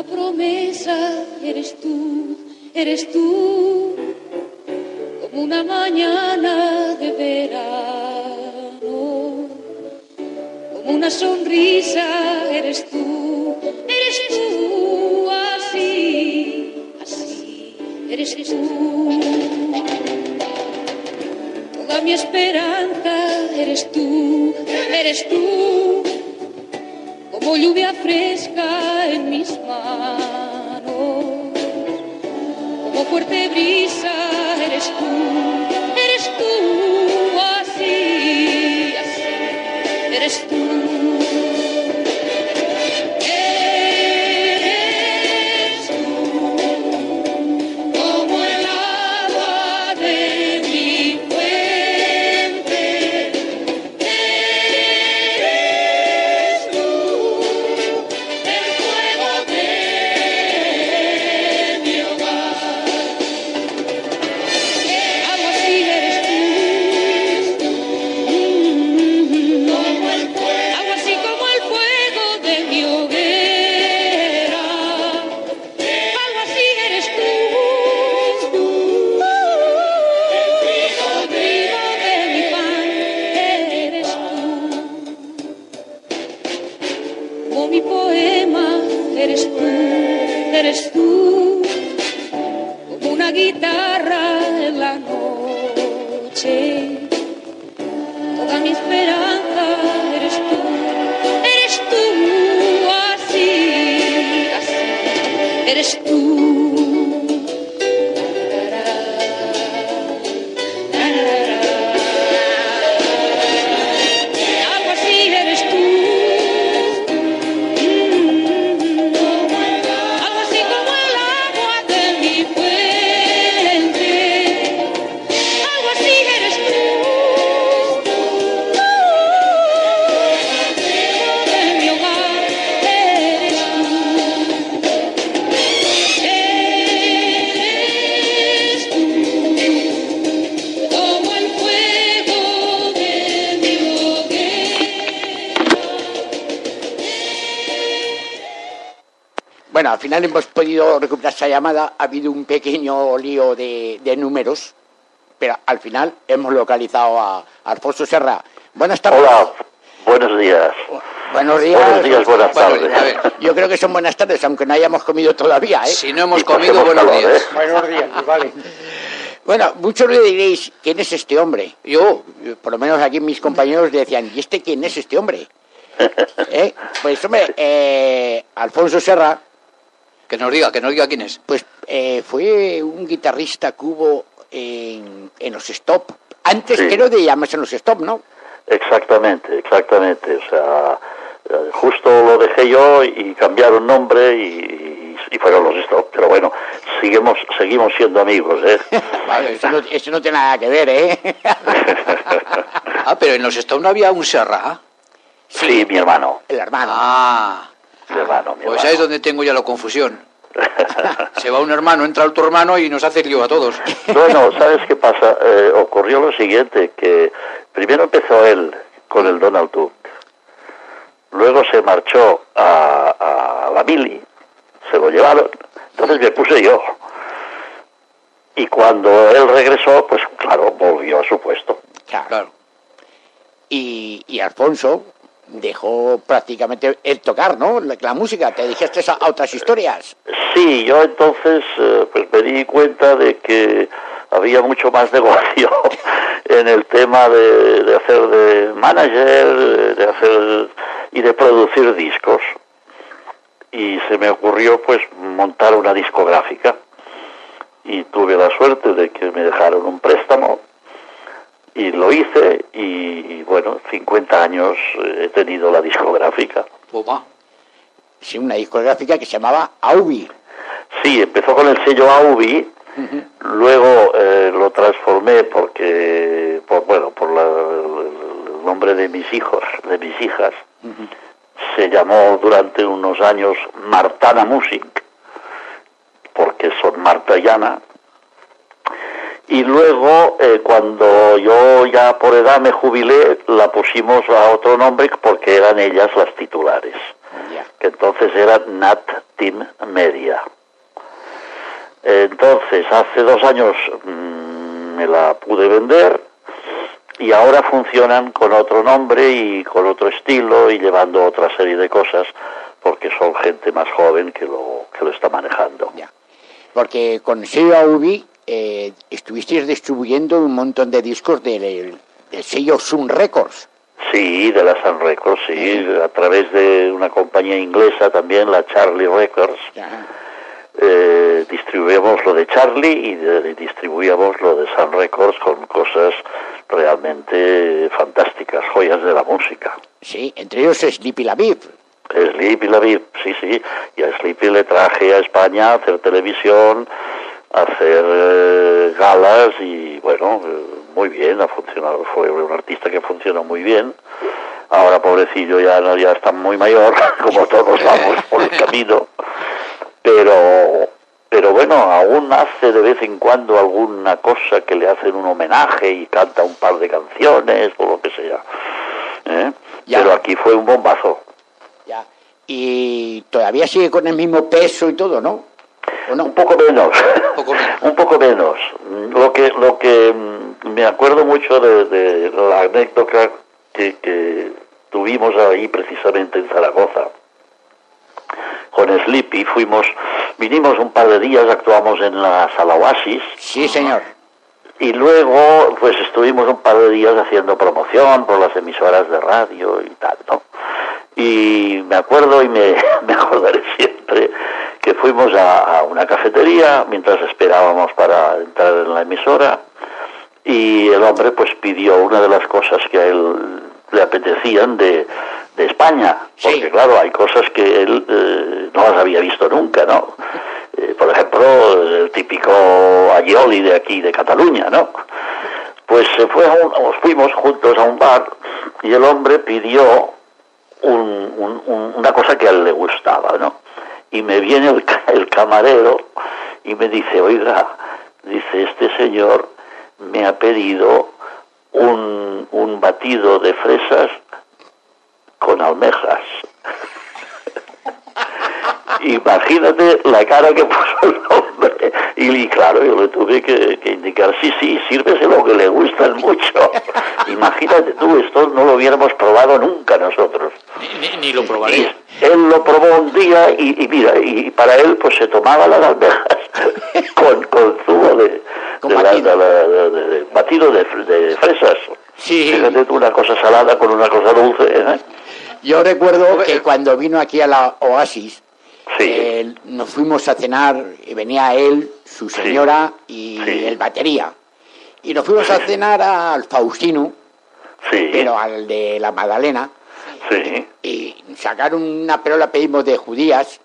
promesa, eres tú, como una mañana de verano, como una sonrisa, eres tú, así, eres tú, toda mi esperanza, eres tú, como lluvia fresca en mis manos, como fuerte brisa, eres tú, así, eres tú. Eres tú, como el agua de mi fuente. Eres tú, el fuego de mi hogar. Algo así eres tú, como el fuego, algo así como el fuego de mi hoguera. Algo así eres tú, el trigo de mi pan, eres tú, como mi poema, eres tú, como una guitarra en la noche, toda mi esperanza, eres tú, así, eres tú. Algo así eres tú, algo así como el agua de mi fuente. Algo así eres tú, de mi hogar, eres tú. Eres tú, como el fuego de mi hoguera. Bueno, al final hemos podido recuperar esa llamada. Ha habido un pequeño lío de números, pero al final hemos localizado a Alfonso Serra. Buenas tardes. Hola, buenos días. Buenos días. Buenos días, buenas Bueno, tardes. a ver, Yo creo que son buenas tardes, aunque no hayamos comido todavía, ¿eh? si no hemos Y pasemos comido, buenos calor, días. Buenos días, vale. Bueno, muchos le diréis, ¿quién es este hombre? Yo, Por lo menos aquí mis compañeros decían, ¿y este quién es este hombre? Pues hombre, Alfonso Serra, que nos diga quién es. pues fue un guitarrista que hubo en los Stop. Antes Sí. creo de llamarse los Stop, ¿no? Exactamente. O sea, justo lo dejé yo y cambiaron nombre y fueron los Stop. Pero bueno, seguimos siendo amigos, ¿eh? Vale, eso no tiene nada que ver, ¿eh? Ah, pero en los Stones no había un Serra. Sí, mi hermano. El hermano. Ah, Mi hermano. pues ahí es donde tengo ya la confusión. Se va un hermano, entra otro hermano y nos hace lío a todos. Bueno, ¿sabes qué pasa? Ocurrió lo siguiente, que primero empezó él con el Donald Duck, luego se marchó a la Mili, se lo llevaron, entonces me puse yo. Y cuando él regresó, pues claro, volvió a su puesto. Claro. Y Alfonso dejó prácticamente el tocar, ¿no? La música, te dijiste a otras historias. Sí, yo entonces pues me di cuenta de que había mucho más negocio en el tema de hacer de manager, de hacer y de producir discos. Y se me ocurrió pues montar una discográfica. Y tuve la suerte de que me dejaron un préstamo y lo hice y bueno, 50 años he tenido la discográfica. Opa. Sí, una discográfica que se llamaba Aubi. Sí, empezó con el sello Aubi, luego lo transformé por el nombre de mis hijos, de mis hijas. Se llamó durante unos años Martana Music, porque son Marta y Ana. Y luego, cuando yo ya por edad me jubilé, la pusimos a otro nombre porque eran ellas las titulares. Que entonces era Nat Team Media. Entonces, hace 2 años me la pude vender y ahora funcionan con otro nombre y con otro estilo y llevando otra serie de cosas porque son gente más joven que lo está manejando. Ya. Porque con sello AUBI estuvisteis distribuyendo un montón de discos del sello Sun Records. Sí, de la Sun Records, sí, a través de una compañía inglesa también, la Charlie Records. Distribuíamos lo de Charlie y distribuíamos lo de Sun Records con cosas realmente fantásticas, joyas de la música. Sí, entre ellos Sleepy LaViv. Sleepy LaViv, sí, y a Sleepy le traje a España a hacer televisión, a hacer galas y bueno, muy bien, ha funcionado, fue un artista que funcionó muy bien. Ahora pobrecillo ya está muy mayor, como todos vamos por el camino, pero bueno, aún hace de vez en cuando alguna cosa que le hacen un homenaje y canta un par de canciones o lo que sea, pero aquí fue un bombazo. Ya. Y todavía sigue con el mismo peso y todo, ¿no? ¿O no? Un poco menos. Un poco menos. Lo que me acuerdo mucho de la anécdota que tuvimos ahí precisamente en Zaragoza. Con Sleepy vinimos un par de días, actuamos en la Sala Oasis. Sí, señor. Y luego, pues estuvimos un par de días haciendo promoción por las emisoras de radio y tal, ¿no? Y me acuerdo y me acordaré siempre que fuimos a una cafetería mientras esperábamos para entrar en la emisora y el hombre pues pidió una de las cosas que a él le apetecían de España, porque claro, hay cosas que él no las había visto nunca, ¿no? Por ejemplo, el típico aioli de aquí, de Cataluña, ¿no? Pues fuimos juntos a un bar y el hombre pidió una cosa que a él le gustaba, ¿no? Y me viene el camarero y me dice, oiga, dice, este señor me ha pedido un batido de fresas con almejas. Imagínate la cara que puso el hombre. Y claro, yo le tuve que indicar, sí, sírveselo que le gustan mucho. Imagínate tú, esto no lo hubiéramos probado nunca nosotros. Ni lo probaré. Él lo probó un día y mira, y para él pues se tomaba las almejas con zumo de batido de fresas. Sí. Fíjate tú, una cosa salada con una cosa dulce, ¿eh? Yo recuerdo que cuando vino aquí a la Oasis, nos fuimos a cenar y venía él, su señora y el batería. Y nos fuimos a cenar al Faustino, pero al de la Magdalena. Y sacaron una perola, pedimos de judías.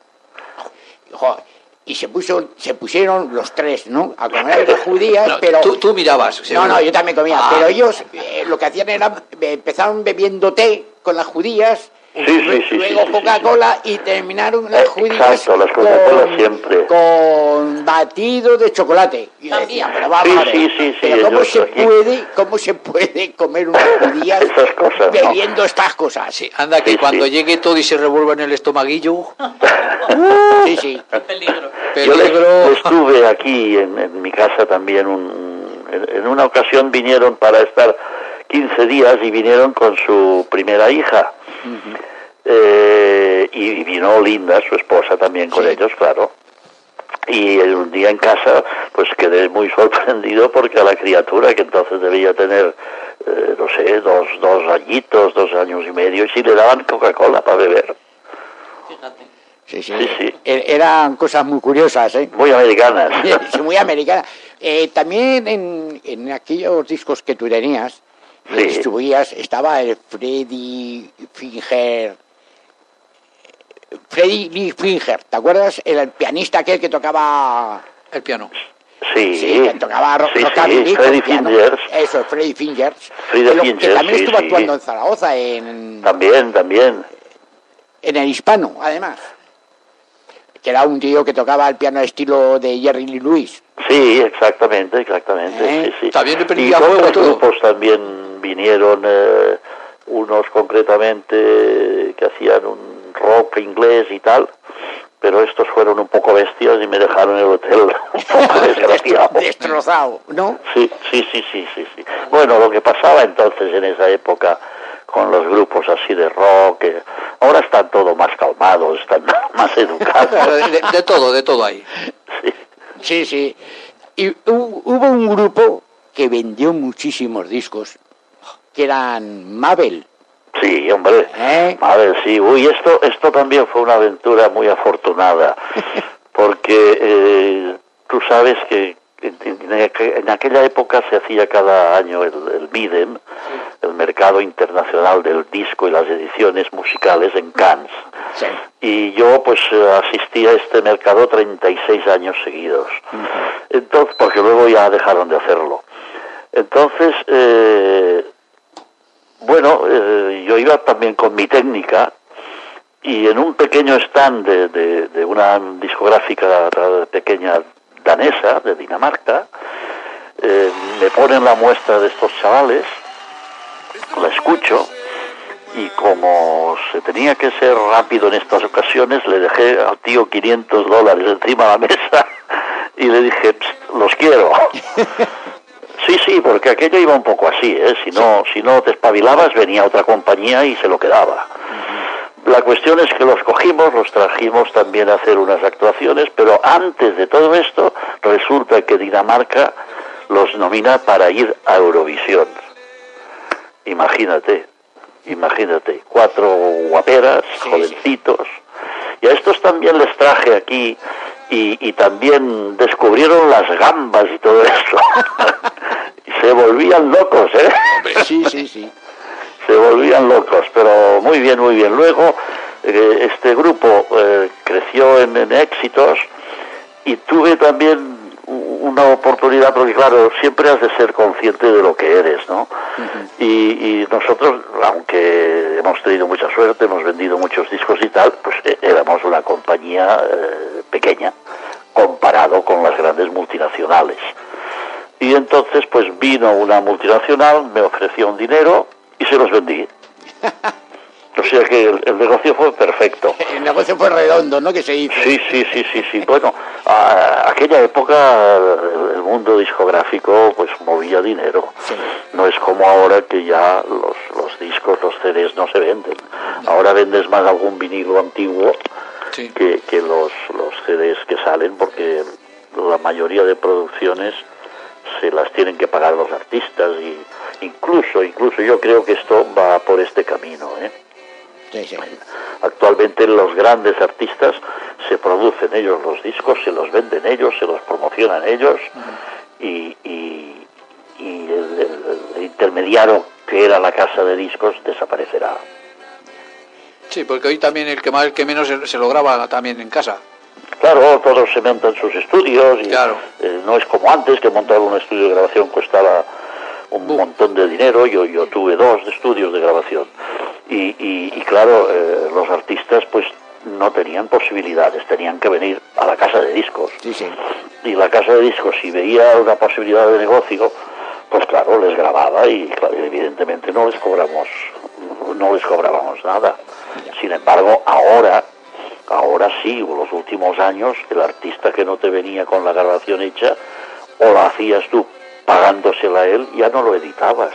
Y se pusieron los tres, ¿no? A comer las judías, no, pero... Tú mirabas. No, yo también comía. Pero ellos lo que hacían era, empezaron bebiendo té con las judías, luego Coca-Cola y terminaron las judías exacto, las Coca-Cola siempre. Con batido de chocolate. Y yo decía, pero vamos a ver, pero ¿cómo se puede comer una judía bebiendo estas cosas? Sí, anda que cuando llegue todo y se revuelva en el estomaguillo... Sí. Peligro. Yo estuve aquí en mi casa también, en una ocasión vinieron para estar 15 días y vinieron con su primera hija. Y vino Linda, su esposa, también con ellos, claro. Y un día en casa, pues quedé muy sorprendido porque a la criatura, que entonces debía tener, no sé, dos añitos, 2 años y medio, y sí le daban Coca-Cola para beber. Fíjate. Sí. Eran cosas muy curiosas, ¿eh? Muy americanas. Sí, muy americanas. También en aquellos discos que tú tenías, distribuías, estaba el Freddie Lee Finger, ¿te acuerdas? El pianista aquel que tocaba el piano. Sí, que tocaba rockabilly. Freddie Fingers. Eso, Freddie Fingers. Que también estuvo actuando en Zaragoza. También. En el Hispano, además. Que era un tío que tocaba el piano estilo de Jerry Lee Lewis. Sí, exactamente. Sí. También le y prendía otros todo. grupos también vinieron, unos concretamente que hacían un rock inglés y tal, pero estos fueron un poco bestias y me dejaron el hotel un poco desgraciado. Destrozado, ¿no? Sí. Bueno, lo que pasaba entonces en esa época con los grupos así de rock, ahora están todo más calmados, están más educados. De todo ahí. Sí. Y hubo un grupo que vendió muchísimos discos, que eran Mabel. Sí, hombre, Mabel, sí. Uy, esto también fue una aventura muy afortunada, porque tú sabes que en aquella época se hacía cada año el MIDEM, el Mercado Internacional del Disco y las Ediciones Musicales en Cannes. Sí. Y yo pues asistí a este mercado 36 años seguidos. Entonces, porque luego ya dejaron de hacerlo. Entonces, yo iba también con mi técnica y en un pequeño stand de una discográfica pequeña danesa, de Dinamarca, me ponen la muestra de estos chavales, la escucho, y como se tenía que ser rápido en estas ocasiones, le dejé al tío $500 encima de la mesa y le dije, los quiero. Sí, porque aquello iba un poco así, si no te espabilabas venía otra compañía y se lo quedaba. La cuestión es que los cogimos, los trajimos también a hacer unas actuaciones, pero antes de todo esto resulta que Dinamarca los nomina para ir a Eurovisión. Imagínate, 4 guaperas, jovencitos, y a estos también les traje aquí y también descubrieron las gambas y todo eso. Y se volvían locos, Sí. Se volvían locos, pero muy bien. Luego este grupo creció en éxitos y tuve también una oportunidad, porque claro, siempre has de ser consciente de lo que eres, ¿no? Y nosotros, aunque hemos tenido mucha suerte, hemos vendido muchos discos y tal, pues éramos una compañía pequeña comparado con las grandes multinacionales. Y entonces pues vino una multinacional, me ofreció un dinero y se los vendí. O sea que el negocio fue perfecto. El negocio fue redondo, ¿no? Que se hizo. Sí. Bueno, aquella época el mundo discográfico pues movía dinero. Sí. No es como ahora que ya los discos, los CDs no se venden. Ahora vendes más algún vinilo antiguo que los CDs que salen, porque la mayoría de producciones se las tienen que pagar los artistas, y incluso yo creo que esto va por este camino, Sí. Actualmente los grandes artistas se producen ellos los discos, se los venden ellos, se los promocionan ellos, y el intermediario que era la casa de discos desaparecerá. Sí, porque hoy también el que menos se lo graba también en casa. Claro, todos se montan sus estudios y claro. No es como antes, que montar un estudio de grabación costaba un montón de dinero. Yo tuve 2 estudios de grabación y claro, los artistas pues no tenían posibilidades, tenían que venir a la casa de discos. Sí. Y la casa de discos, si veía una posibilidad de negocio, pues claro, les grababa y claro, evidentemente no les cobrábamos nada. Sin embargo, ahora sí, los últimos años, el artista que no te venía con la grabación hecha, o la hacías tú pagándosela a él, ya no lo editabas.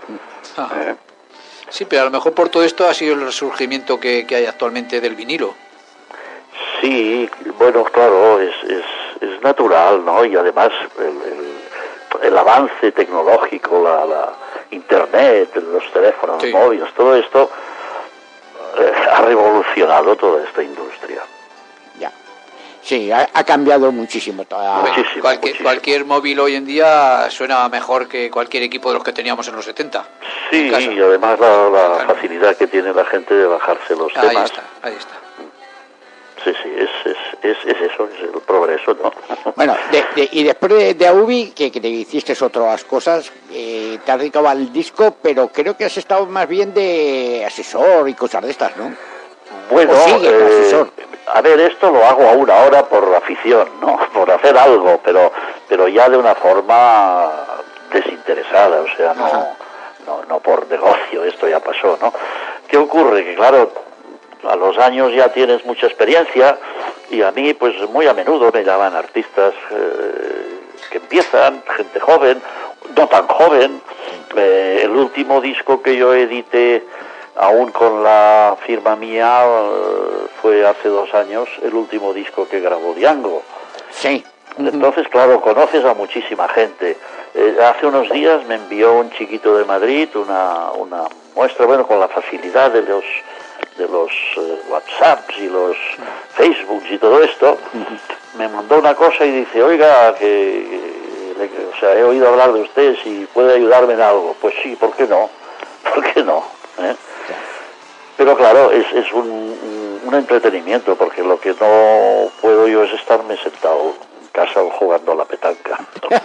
Sí, pero a lo mejor por todo esto ha sido el resurgimiento que hay actualmente del vinilo. Sí, bueno, claro, es natural, ¿no? Y además el avance tecnológico, la internet, los teléfonos móviles, todo esto ha revolucionado toda esta industria. Ya. Sí, ha cambiado muchísimo. Cualquier móvil hoy en día suena mejor que cualquier equipo de los que teníamos en los 70. Sí, y además la facilidad que tiene la gente de bajarse los temas. Ahí está. Sí, es eso, es el progreso, ¿no? Bueno, y después de AUBI, que te hiciste otras cosas, te has dedicado al disco, pero creo que has estado más bien de asesor y cosas de estas, ¿no? Bueno, asesor. A ver, esto lo hago aún ahora por afición, ¿no? Por hacer algo, pero ya de una forma desinteresada, o sea, no por negocio, esto ya pasó, ¿no? ¿Qué ocurre? Que claro, a los años ya tienes mucha experiencia Y a mí, pues muy a menudo me llaman artistas que empiezan, gente joven, no tan joven. El último disco que yo edité, aún con la firma mía, fue hace 2 años, el último disco que grabó Diango. Sí. Entonces, claro, conoces a muchísima gente. Hace unos días me envió un chiquito de Madrid una muestra, bueno, con la facilidad de los WhatsApps y los Facebooks y todo esto. Me mandó una cosa y dice, oiga, o sea, he oído hablar de usted, si puede ayudarme en algo. Pues sí, ¿por qué no? ¿Por qué no? Pero claro, es un entretenimiento, porque lo que no puedo yo es estarme sentado en casa jugando a la petanca.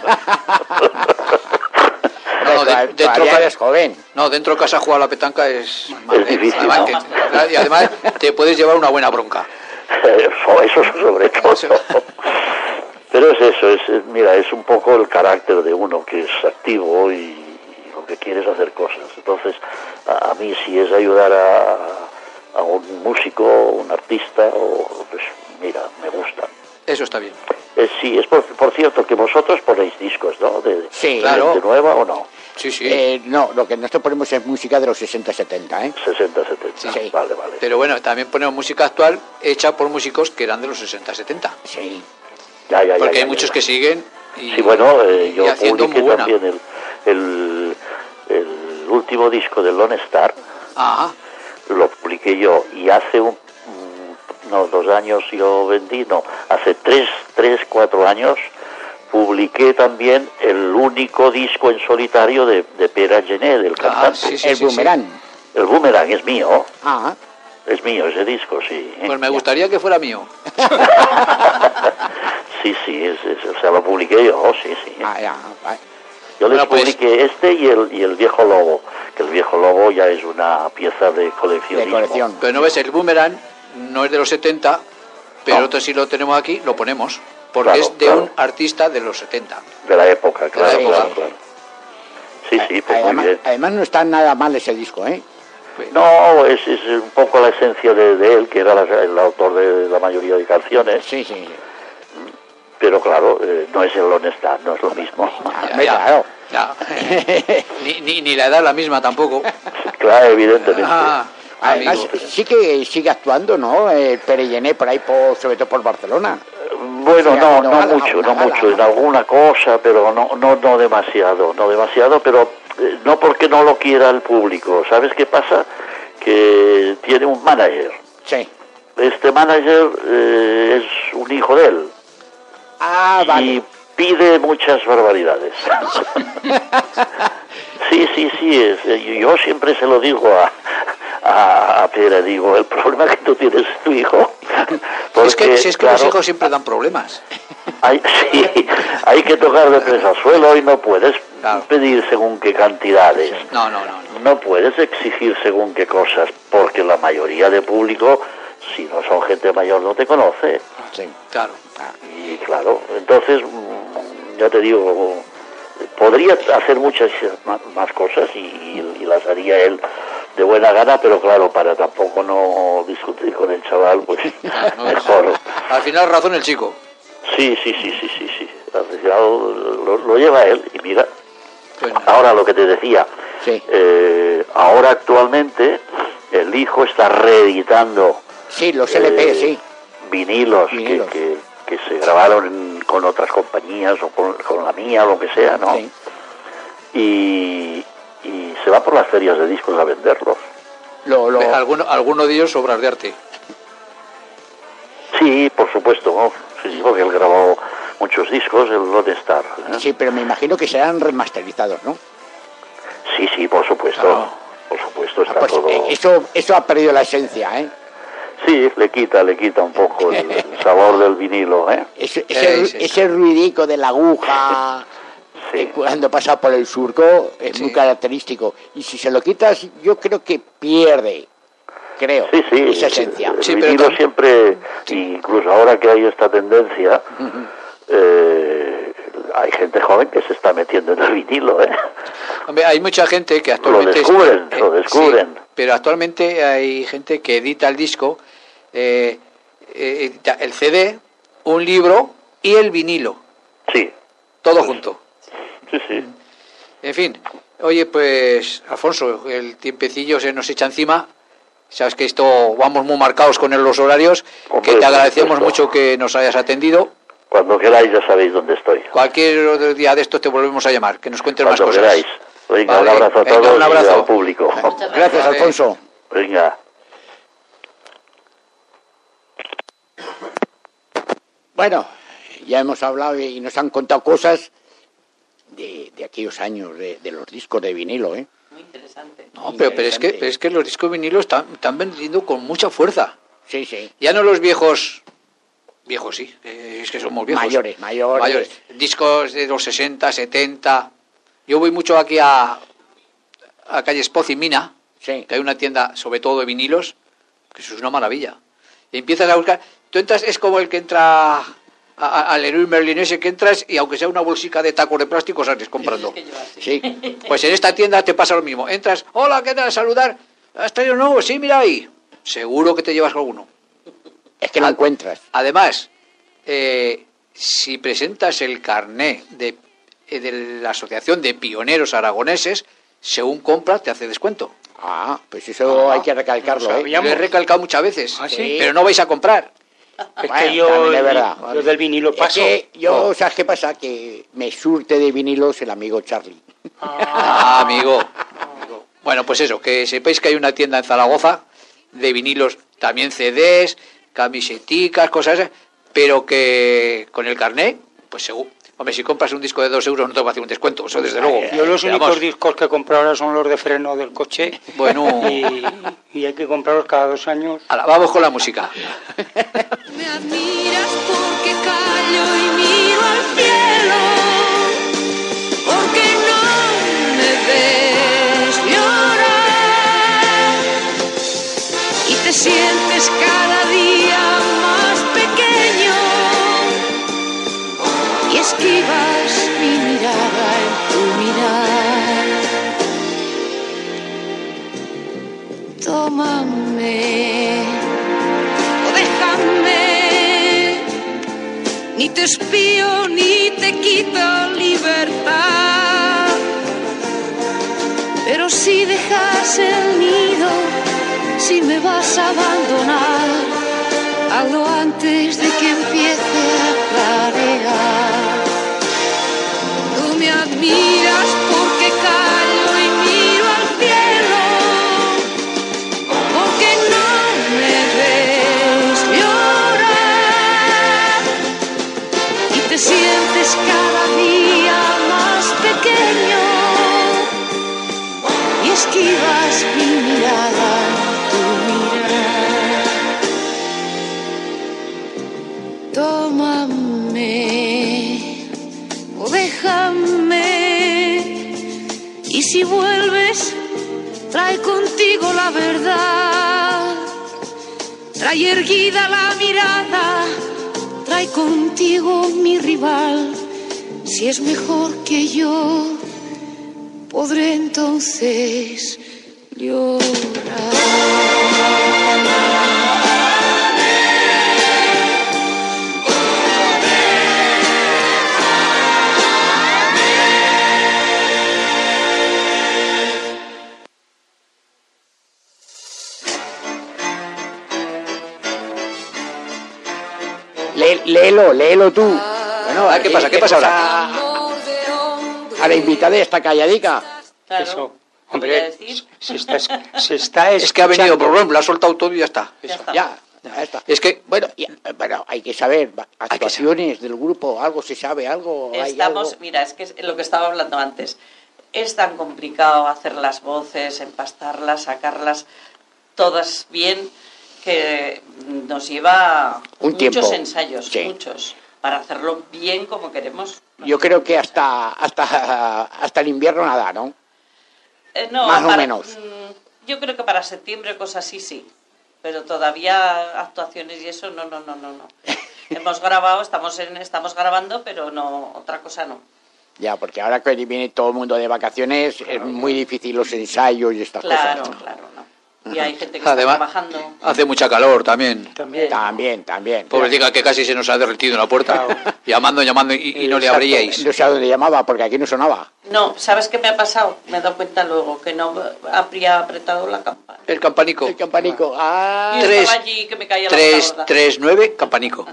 No, Todavía eres joven. No, dentro de casa jugar a la petanca es difícil, además, ¿no? y además te puedes llevar una buena bronca. Eso sobre todo. Pero es eso, mira, es un poco el carácter de uno que es activo y lo que quiere es hacer cosas. Entonces, a mí si es ayudar a un músico, un artista, pues mira, me gusta. Eso está bien. Sí, es por cierto que vosotros ponéis discos, ¿no? Sí, claro. ¿De nueva o no? Sí. No, lo que nosotros ponemos es música de los 60-70, ¿eh? 60-70, Sí. Vale. Pero bueno, también ponemos música actual hecha por músicos que eran de los 60-70. Sí. Porque hay muchos que siguen y, sí, bueno, y yo haciendo publiqué muy buena. también el último disco de Lone Star. Ajá. Lo publiqué yo y hace 2 años yo vendí, hace 4 años publiqué también el único disco en solitario de Pere Gené, del cantante. El Boomerang. El Boomerang es mío. Ah. Es mío ese disco, sí. Pues me gustaría que fuera mío. Sí, o sea, lo publiqué yo, sí. Yo les publiqué este y el Viejo Lobo, que el Viejo Lobo ya es una pieza de coleccionismo. Pero no ves, el Boomerang no es de los 70, pero nosotros sí lo tenemos aquí, lo ponemos, porque es de un artista de los 70. De la época, claro. Sí, pues muy bien. Además no está nada mal ese disco, ¿eh? No, es un poco la esencia de él, que era el autor de la mayoría de canciones. Sí. Pero claro, no es el Lone Star, no es lo mismo. Claro. Ni la edad la misma tampoco. Claro, evidentemente. Además, sí que sigue actuando, ¿no? Pere Gené por ahí, sobre todo por Barcelona. Bueno, no mucho, en alguna cosa, pero no demasiado, pero no porque no lo quiera el público. ¿Sabes qué pasa? Que tiene un manager. Sí. Este manager es un hijo de él. Ah, vale. Y pide muchas barbaridades. Sí, yo siempre se lo digo a Pere, digo, el problema que tú tienes es tu hijo. Porque, si es que los hijos siempre dan problemas. Hay que tocar de presa al suelo y no puedes pedir según qué cantidades. No puedes exigir según qué cosas, porque la mayoría de público, si no son gente mayor, no te conoce. Sí, claro. Y claro, entonces, ya te digo, podría hacer muchas más cosas y las haría él de buena gana, pero claro, para tampoco no discutir con el chaval, pues mejor. Al final razón el chico. Sí. Al final lo lleva él y mira. Ahora lo que te decía, ahora actualmente el hijo está reeditando los LP, vinilos. Que se grabaron con otras compañías o con la mía, lo que sea, ¿no? Sí. Y se va por las ferias de discos a venderlos. Alguno de ellos obras de arte. Sí, por supuesto, ¿no? Sí, porque él grabó muchos discos, el Lone Star. Sí, pero me imagino que serán remasterizados, ¿no? Sí, por supuesto. Por supuesto, está todo. Eso ha perdido la esencia, ¿eh? Sí, le quita un poco el sabor del vinilo, ¿eh? Ese ruidico de la aguja cuando pasa por el surco es muy característico. Y si se lo quitas, yo creo que pierde, esa esencia. El vinilo siempre, incluso ahora que hay esta tendencia, hay gente joven que se está metiendo en el vinilo, ¿eh? Hombre, hay mucha gente que actualmente... Lo descubren. Sí, pero actualmente hay gente que edita el disco el CD, un libro y el vinilo. Sí. Todo junto. Sí, sí. En fin, oye, pues, Alfonso, el tiempecillo se nos echa encima. Sabes que esto vamos muy marcados con los horarios, Hombre, que te agradecemos por supuesto. mucho que nos hayas atendido. Cuando queráis ya sabéis dónde estoy. Cualquier otro día de estos te volvemos a llamar, que nos cuentes más Cuando cosas. queráis. Venga, Vale, un abrazo a venga, todos un abrazo. y al público. Gracias, Alfonso. Venga. Bueno, ya hemos hablado y nos han contado cosas de aquellos años, de los discos de vinilo, ¿eh? Muy interesante. No, pero es que los discos vinilos están vendiendo con mucha fuerza. Sí, sí. Ya no los viejos sí, es que somos viejos. Mayores. Discos de los 60, 70. Yo voy mucho aquí a calle Espoz y Mina, Sí. que hay una tienda sobre todo de vinilos, que eso es una maravilla. Y empiezas a buscar, tú entras, es como el que entra al Leroy Merlin ese que entras y aunque sea una bolsica de tacos de plástico sales comprando. Sí. Pues en esta tienda te pasa lo mismo. Entras, hola, ¿qué tal? Saludar. ¿Has traído nuevo? Sí, mira ahí. Seguro que te llevas alguno. Es que lo encuentras. Además, si presentas el carné de la Asociación de Pioneros Aragoneses, según compras te hace descuento. Ah, pues eso hay que recalcarlo, no ¿eh? sabíamos. Lo he recalcado muchas veces, ¿Ah, sí? pero no vais a comprar. Es Bueno, que yo, también es verdad. yo del vinilo paso. Es que yo, ¿sabes qué pasa? Que me surte de vinilos el amigo Charlie. Amigo. Bueno, pues eso, que sepáis que hay una tienda en Zaragoza de vinilos, también CDs, camiseticas, cosas esas, pero que con el carné, pues seguro. Hombre, si compras un disco de 2 euros no te va a hacer un descuento, eso desde luego. Yo los Pero únicos vamos, discos que compro ahora son los de freno del coche. Bueno. Y hay que comprarlos cada 2 años. Ala, vamos con la música. Me admiras porque callo y miro al cielo, porque no me ves llorar y te sientes cada día más pequeño y esquivas mi mirada en tu mirar. Tómame o déjame, ni te espío ni te quito libertad, pero si dejas el nido, si me vas a abandonar, hazlo antes de que empiece a clarear. Tú me admiras porque callo y miro al cielo, porque no me ves llorar y te sientes cada día más pequeño y esquivas mi mirada, tu mirar. Tómame o déjame y si vuelves trae contigo la verdad, trae erguida la mirada, trae contigo mi rival. Si es mejor que yo, podré entonces llorar. Léelo tú. Bueno, ¿qué pasa? ¿Qué pasa ahora? A la invitada esta calladica. Claro. Eso. Podría Hombre, decir. se está Es que ha venido escuchando. por ejemplo, ha soltado todo y ya está. Ya está. Ya está. Es que, Bueno, bueno, hay que saber, actuaciones del grupo, algo se sabe, algo hay Estamos, algo. mira, es que es lo que estaba hablando antes. Es tan complicado hacer las voces, empastarlas, sacarlas todas bien, que nos lleva Un muchos tiempo. ensayos, Sí. muchos, para hacerlo bien como queremos. Yo creo que hasta el invierno nada, ¿no? No, Más o menos. Yo creo que para septiembre cosas así sí, pero todavía actuaciones y eso no. Hemos grabado, estamos grabando, pero no, otra cosa no. Ya, porque ahora que viene todo el mundo de vacaciones es muy difícil los ensayos y estas Claro, cosas. claro, no. y hay gente que Además, está trabajando. Hace mucha calor también. También. Pobrecita, que casi se nos ha derretido en la puerta. Llamando y no le Exacto. abríais. No sé a dónde llamaba, porque aquí no sonaba. No, ¿sabes qué me ha pasado? Me he dado cuenta luego que no habría apretado la campana. El campanico. El campanico. Ah, Y estaba allí que me caía la 339, campanico.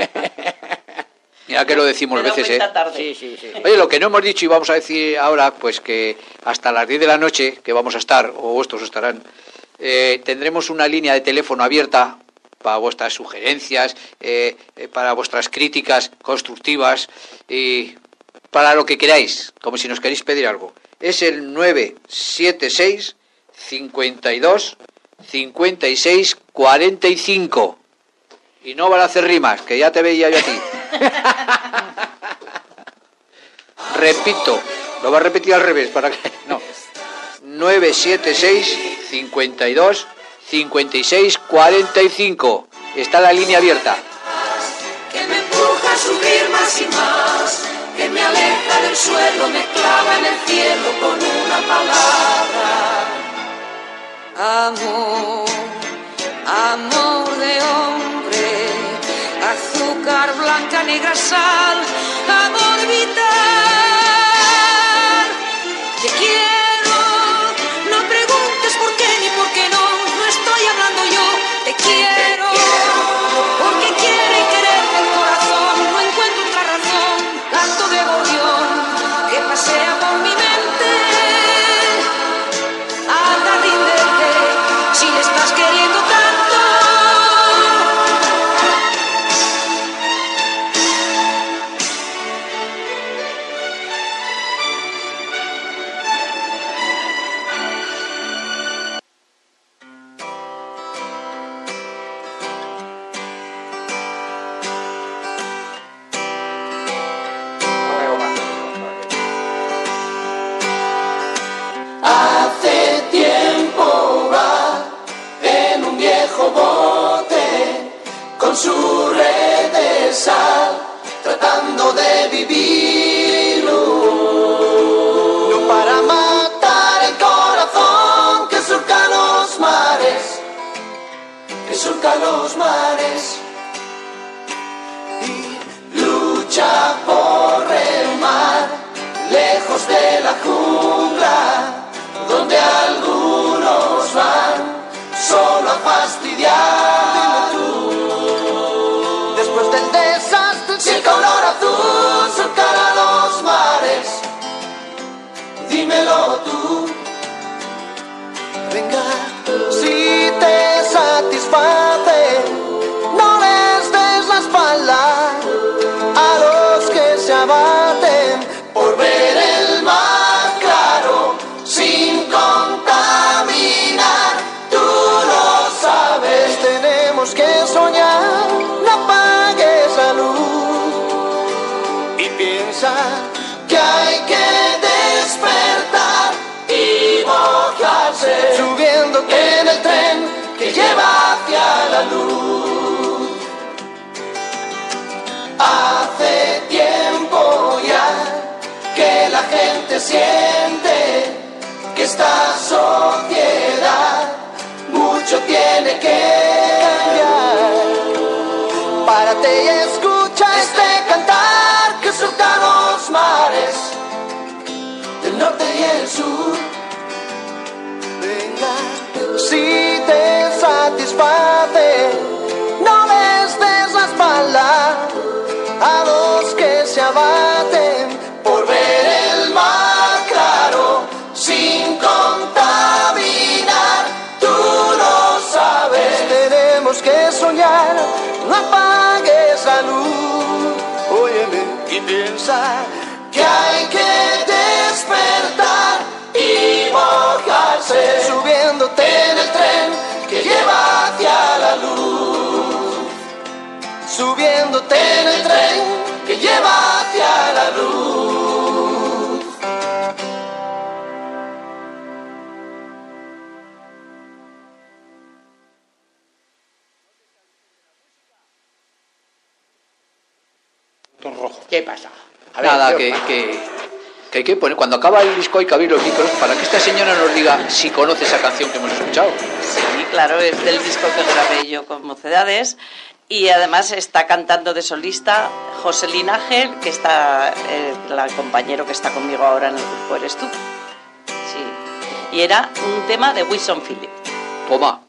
Mira que lo decimos Me he dado veces, cuenta tarde. Sí. Oye, lo que no hemos dicho y vamos a decir ahora, pues que hasta las 10 de la noche, que vamos a estar, o vuestros estarán, tendremos una línea de teléfono abierta para vuestras sugerencias, para vuestras críticas constructivas y para lo que queráis, como si nos queréis pedir algo. Es el 976 52 56 45. Y no van a hacer rimas, que ya te veía yo a ti. Repito, lo va a repetir al revés para que no. 976 52 56 45. Está la línea abierta. Que me empuja a subir más y más, que me aleja del suelo, me clava en el cielo con una palabra. Amor, amor de hombre, azúcar blanca, negra, sal, amor vital. Te quiero, no preguntes por qué ni por qué no, no estoy hablando yo. Te quiero, porque quiere y quererte el corazón, no encuentro otra razón, canto de gorrión que pasea por mi mente. Anda, ríndete, si le estás queriendo tanto. Hace tiempo va en un viejo bote con su red de sal, tratando de vivir. No para matar el corazón que surca los mares, que surca los mares, y lucha por remar lejos de la jungla, donde algunos van solo a fastidiar. Después del desastre, si el color azul surcará los mares, dímelo tú. Venga, si te satisface, no les des la espalda a los que se abaten por ver el mar claro sin contaminar. Tú lo sabes, tenemos que soñar, no apagues la luz y piensa que hay que despertar y mojarse, subiéndote en el tren que lleva hacia la luz. Hace tiempo ya que la gente siente que esta sociedad mucho tiene que cambiar. Párate y escucha este cantar que surca los mares del norte y el sur. Venga, si te satisface, no les des la espalda a los que se abaten por ver el mar claro sin contaminar. Tú lo sabes, tenemos que soñar, no apagues la luz. Óyeme y piensa que hay que despertar y mojarse, subiéndote en el tren que lleva hacia la luz. Subiéndote en el tren que lleva hacia la luz. ¿Qué pasa? A Nada, yo- que hay que poner, cuando acaba el disco hay que abrir los micros para que esta señora nos diga si conoce esa canción que hemos escuchado. claro, es del disco que grabé yo con Mocedades. Y además está cantando de solista José Linaje, que está el compañero que está conmigo ahora en el grupo Eres Tú. Sí. Y era un tema de Wilson Phillips. Toma.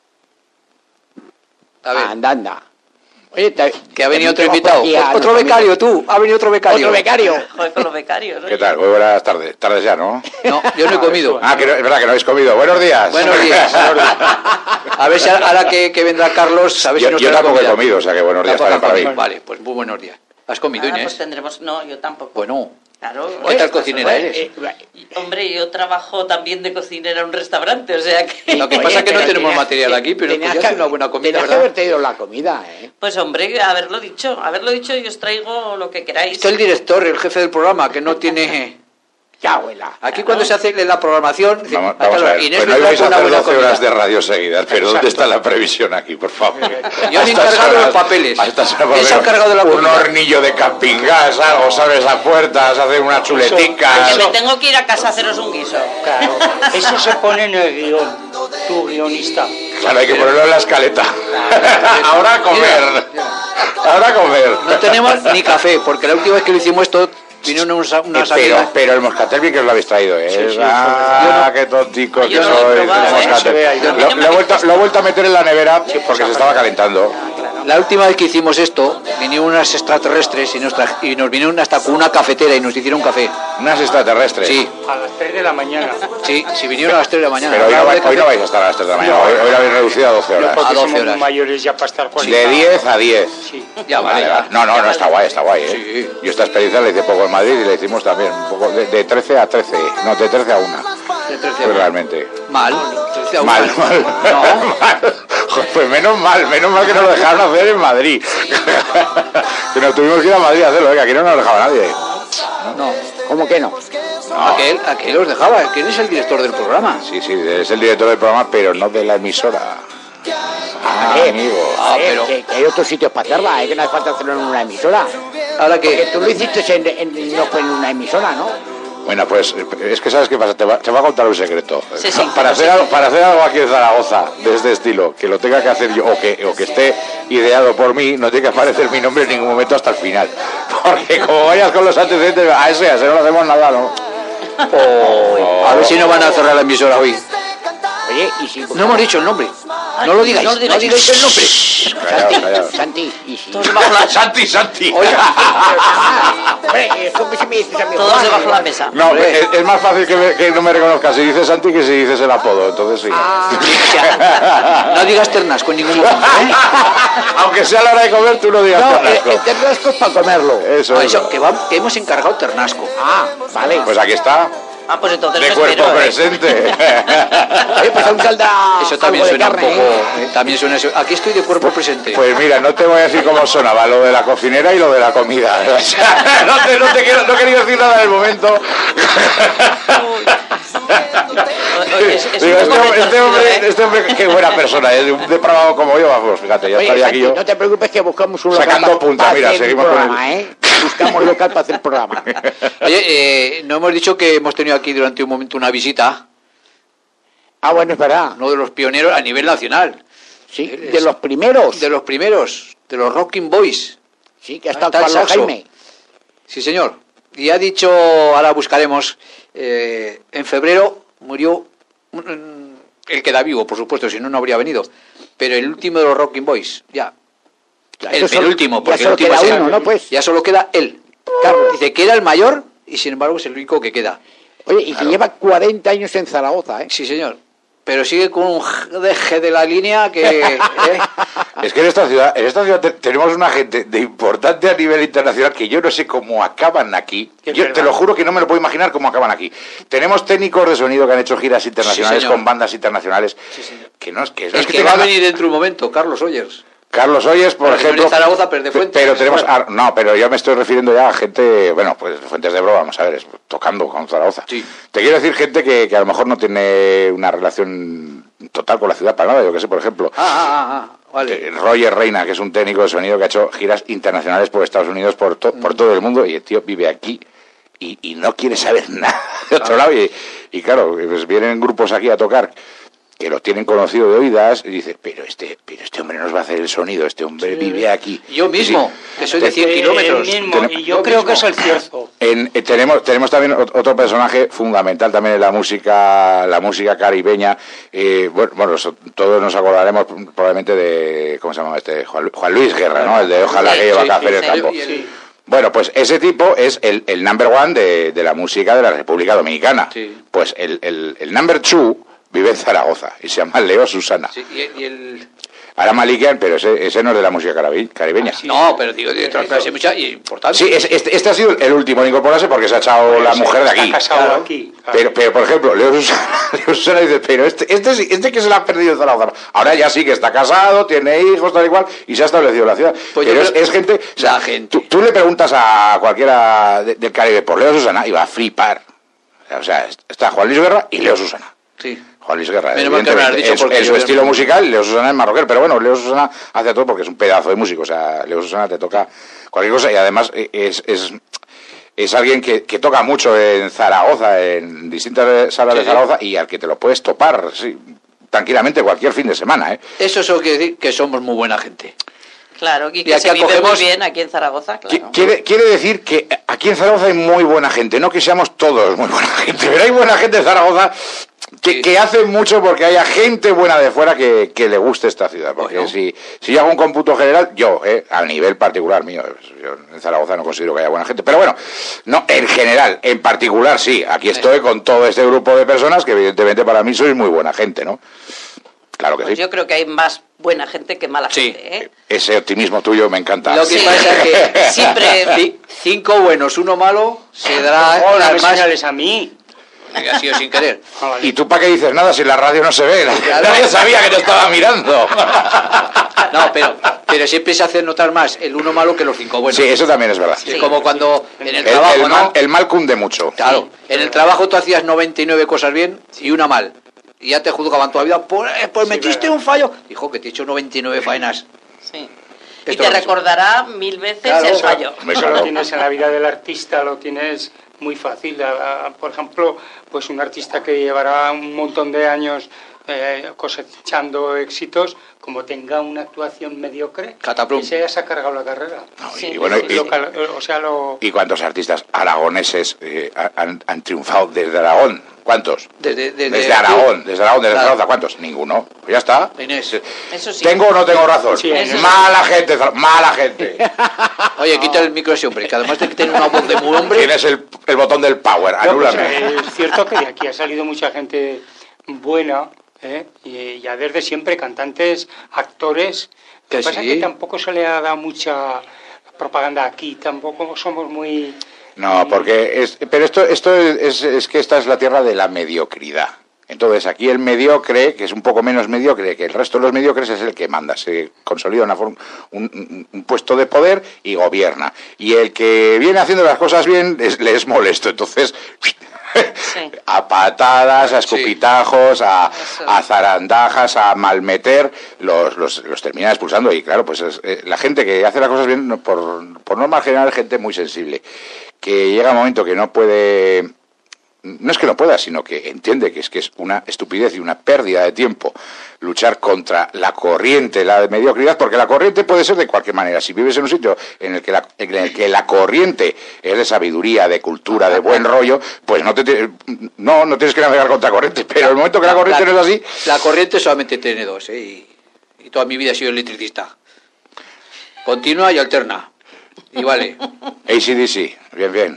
A ver. Anda. Oye, que ha venido otro invitado. Otro becario, tú. Ha venido otro becario. Otro becario. Joder, con los becarios, ¿no? ¿Qué tal? Muy buenas tardes. Tardes ya, ¿no? No, yo no he comido. Ah, que no, es verdad que no habéis comido. Buenos días. Buenos días. A ver si ahora que vendrá Carlos, a ver si nos yo trae tampoco comida. he comido, o sea que buenos días Tampoco para mí. Vale, pues muy buenos días. ¿Has comido, Inés? Pues tendremos... No, yo tampoco. Bueno. Claro. ¿Qué tal cocinera eres? Hombre, yo trabajo también de cocinera en un restaurante, o sea que... Lo que pasa es que no tenemos material aquí, pero podría hacer una buena comida, tenías ¿verdad? que haber traído la comida, ¿eh? Pues hombre, haberlo dicho y os traigo lo que queráis. Esto es el director, el jefe del programa, que no tiene... Ya, abuela. Aquí cuando se hace la programación... Dice, Vamos a ver. Inés Pues no me ibais a trae una hacer buena 12 horas comida. de radio seguidas, pero ¿dónde está la previsión aquí, por favor? Yo me he encargado de los papeles. ¿Quién se ha encargado de la Un comida? hornillo de camping gas, algo, sabes las puertas, hacer una chuletica. Que me tengo que ir a casa a haceros un guiso. Claro, eso se pone en el guión, tu guionista. Claro, hay que ponerlo en la escaleta. Ahora a comer. Ahora a comer. No tenemos ni café, porque la última vez que lo hicimos esto vinieron unas salidas. Pero el moscatel bien que os lo habéis traído, ¿eh? Sí, sí, Qué tonticos que yo no lo he sois. probado, el moscatel. Lo he vuelto a meter en la nevera porque se estaba calentando. La última vez que hicimos esto, vinieron unas extraterrestres y nos vinieron hasta con una cafetera y nos hicieron café. ¿Unas extraterrestres? Sí. A las 3 de la mañana. Sí, vinieron a las 3 de la mañana. Pero hoy no vais a estar a las 3 de la mañana, hoy lo habéis reducido a 12 horas. Porque A 12 somos horas. mayores ya para estar 40. De 10 a 10. Sí. Ya vale. No, está guay, ¿eh? Sí. Yo esta experiencia la hice poco en Madrid y la hicimos también, un poco de 13 a 13, no, de 13 a 1. De 13 a Pues 1. realmente. Mal. 13 a 1. Mal. No. Joder, pues menos mal que nos lo dejaron hacer en Madrid. Que nos tuvimos que ir a Madrid a hacerlo, que aquí no nos lo dejaba nadie. No. ¿Cómo que no? Aquel os dejaba. ¿Quién es el director del programa? Sí, es el director del programa, pero no de la emisora. Amigo. Pero... que hay otros sitios para hacerla, que no hace falta hacerlo en una emisora. Ahora Porque que... tú lo hiciste no fue en una emisora, ¿no? Bueno, pues es que sabes qué pasa, te va a contar un secreto. Sí, sí, para hacer algo aquí en Zaragoza de este estilo, que lo tenga que hacer yo o que esté ideado por mí, no tiene que aparecer mi nombre en ningún momento hasta el final. Porque como vayas con los antecedentes, a ese no lo hacemos nada, ¿no? A ver si no van a cerrar la emisora hoy. Oye, y si... No hemos dicho el nombre. No lo digáis, no digáis el nombre. Callaos. Santi, y si... Todos debajo la... Santi. Hombre, eso que si me dices a mí... Todos debajo la mesa. No, es más fácil que no me reconozcas si dices Santi que si dices el apodo, entonces sí. No digas Ternasco en ningún momento. Aunque sea la hora de comer, tú no digas No, Ternasco. el ternasco es para comerlo. Eso. Que hemos encargado Ternasco. Vale. Pues aquí está, Ah, pues entonces de me cuerpo espero, presente. Pues aún salda Eso también algo de suena carne, un poco... También suena eso. Aquí estoy de cuerpo presente. Pues mira, no te voy a decir cómo sonaba lo de la cocinera y lo de la comida. O sea, no he querido decir nada en el momento. Digo, este hombre, qué buena persona, es un depravado como yo, vamos, fíjate, ya Oye, estaría aquí Santi, yo. no te preocupes que buscamos un local Sacando punta, para mira, hacer seguimos el con programa, Buscamos local para hacer el programa. Oye, no hemos dicho que hemos tenido aquí durante un momento una visita. Ah, bueno, es verdad. Uno de los pioneros a nivel nacional. Sí, de los primeros. De los Rocking Boys. Sí, que ha estado Está el Carlos saxo. Jaime. Sí, señor. Y ha dicho, ahora buscaremos, en febrero murió el que da vivo, por supuesto, si no, no habría venido. Pero el último de los Rocking Boys, ya. El penúltimo, porque el último queda es uno, ¿no? Pues. ya solo queda él. Carlos. Dice que era el mayor y sin embargo es el único que queda. Oye, y que lleva 40 años en Zaragoza, ¿eh? Sí, señor. Pero sigue con un deje de la línea que... Es que en esta ciudad tenemos una gente de importante a nivel internacional que yo no sé cómo acaban aquí. Yo te lo juro que no me lo puedo imaginar cómo acaban aquí. Tenemos técnicos de sonido que han hecho giras internacionales Sí, señor. con bandas internacionales. Sí, señor. Que no es que El que va a venir dentro de un momento, Carlos Oyers. Carlos Oyes, por Pero que no ejemplo. es Zaragoza, pero de Fuentes. Pero tenemos. No, pero yo me estoy refiriendo ya a gente. Bueno, pues Fuentes de Ebro, vamos a ver, tocando con Zaragoza. Sí. Te quiero decir gente que a lo mejor no tiene una relación total con la ciudad para nada. Yo que sé, por ejemplo. Vale. Roger Reina, que es un técnico de sonido que ha hecho giras internacionales por Estados Unidos, por todo el mundo, y el tío vive aquí y no quiere saber nada de otro lado. Y claro, pues vienen grupos aquí a tocar que lo tienen conocido de oídas, y dices, pero este hombre nos va a hacer el sonido, este hombre vive aquí. Yo mismo, que soy de 100 kilómetros. Y yo creo que es el cierto. Tenemos también otro personaje fundamental también en la música caribeña. Bueno, todos nos acordaremos probablemente de, ¿cómo se llama este? Juan Luis Guerra, ¿no? El de Ojalá que lleva café en el campo. Bueno, pues ese tipo es el number one de la música de la República Dominicana. Sí. Pues el number two vive en Zaragoza y se llama Leo Susana. Sí, y el... Ahora Malikian, pero ese no es de la música caribeña. Sí, no, pero digo, de otras clases mucha y importante. Sí, este ha sido el último en incorporarse porque se ha echado la mujer de aquí. Casado aquí. Pero, por ejemplo, Leo Susana dice, pero este que se la ha perdido en Zaragoza. Ahora ya sí que está casado, tiene hijos, tal y cual, y se ha establecido en la ciudad. Pues pero es gente... O sea, tú le preguntas a cualquiera del Caribe por Leo Susana y va a flipar. O sea, está Juan Luis Guerra y Leo Susana. Sí. Juan Luis Guerra, evidentemente, en su estilo musical, Leo Susana es marroquero, pero bueno, Leo Susana hace todo porque es un pedazo de músico, o sea, Leo Susana te toca cualquier cosa y además es alguien que toca mucho en Zaragoza, en distintas salas de Zaragoza y al que te lo puedes topar, sí, tranquilamente cualquier fin de semana, ¿eh? Eso quiere decir que somos muy buena gente. Claro, y que se vive muy bien aquí en Zaragoza, claro. Quiere decir que aquí en Zaragoza hay muy buena gente, no que seamos todos muy buena gente, pero hay buena gente en Zaragoza que hace mucho porque haya gente buena de fuera que le guste esta ciudad. Porque bueno, si yo hago un cómputo general, yo, a nivel particular mío, yo en Zaragoza no considero que haya buena gente, pero bueno, no, en general, en particular sí, aquí estoy con todo este grupo de personas que evidentemente para mí sois muy buena gente, ¿no? Claro que pues sí. Yo creo que hay más buena gente que mala gente, ¿eh? Ese optimismo tuyo me encanta. Lo que pasa es que siempre 5 buenos, 1 malo, se dará las señales a mí. Ha sido sin querer. ¿Y tú para qué dices nada si en la radio no se ve? Nadie sabía que te estaba mirando. No, pero siempre se hace notar más el 1 malo que los 5 buenos. Sí, eso también es verdad. Es como cuando en el trabajo... El mal cunde mucho. Claro, en el trabajo tú hacías 99 cosas bien y 1 mal. Y ya te juzgaban toda la vida, pues metiste un fallo. Dijo que te he hecho 99 faenas. Sí. Y te recordará 1000 veces el fallo. Eso lo tienes en la vida del artista, lo tienes muy fácil. Por ejemplo, pues un artista que llevará un montón de años cosechando éxitos, como tenga una actuación mediocre, ese se ha cargado la carrera. No, ¿Y cuántos artistas aragoneses han triunfado desde Aragón? ¿Cuántos? Desde Aragón, desde Zaragoza, ¿cuántos? Ninguno. Pues ya está. Inés. Eso sí. ¿Tengo o no tengo razón? Sí, mala gente. Oye, quita el micro ese hombre, que además de que tiene una voz de muy hombre... Tienes el botón del power, anúlame. Es cierto que de aquí ha salido mucha gente buena, y ya desde siempre, cantantes, actores. Lo que pasa es que tampoco se le ha dado mucha propaganda aquí, tampoco somos muy... No, porque pero esto es que esta es la tierra de la mediocridad. Entonces aquí el mediocre, que es un poco menos mediocre que el resto de los mediocres, es el que manda, se consolida un puesto de poder y gobierna. Y el que viene haciendo las cosas bien le es molesto, entonces a patadas, a escupitajos, a zarandajas, a malmeter, los termina expulsando. Y claro, pues la gente que hace las cosas bien, por norma general, es gente muy sensible, que llega un momento que no puede... No es que no pueda, sino que entiende que es una estupidez y una pérdida de tiempo luchar contra la corriente, la mediocridad, porque la corriente puede ser de cualquier manera. Si vives en un sitio en el que la corriente es de sabiduría, de cultura, de buen rollo, pues no tienes que navegar contra corriente. Pero el momento que la corriente no es así... La corriente solamente tiene dos, y toda mi vida he sido electricista. Continua y alterna. Y vale. AC/DC, bien.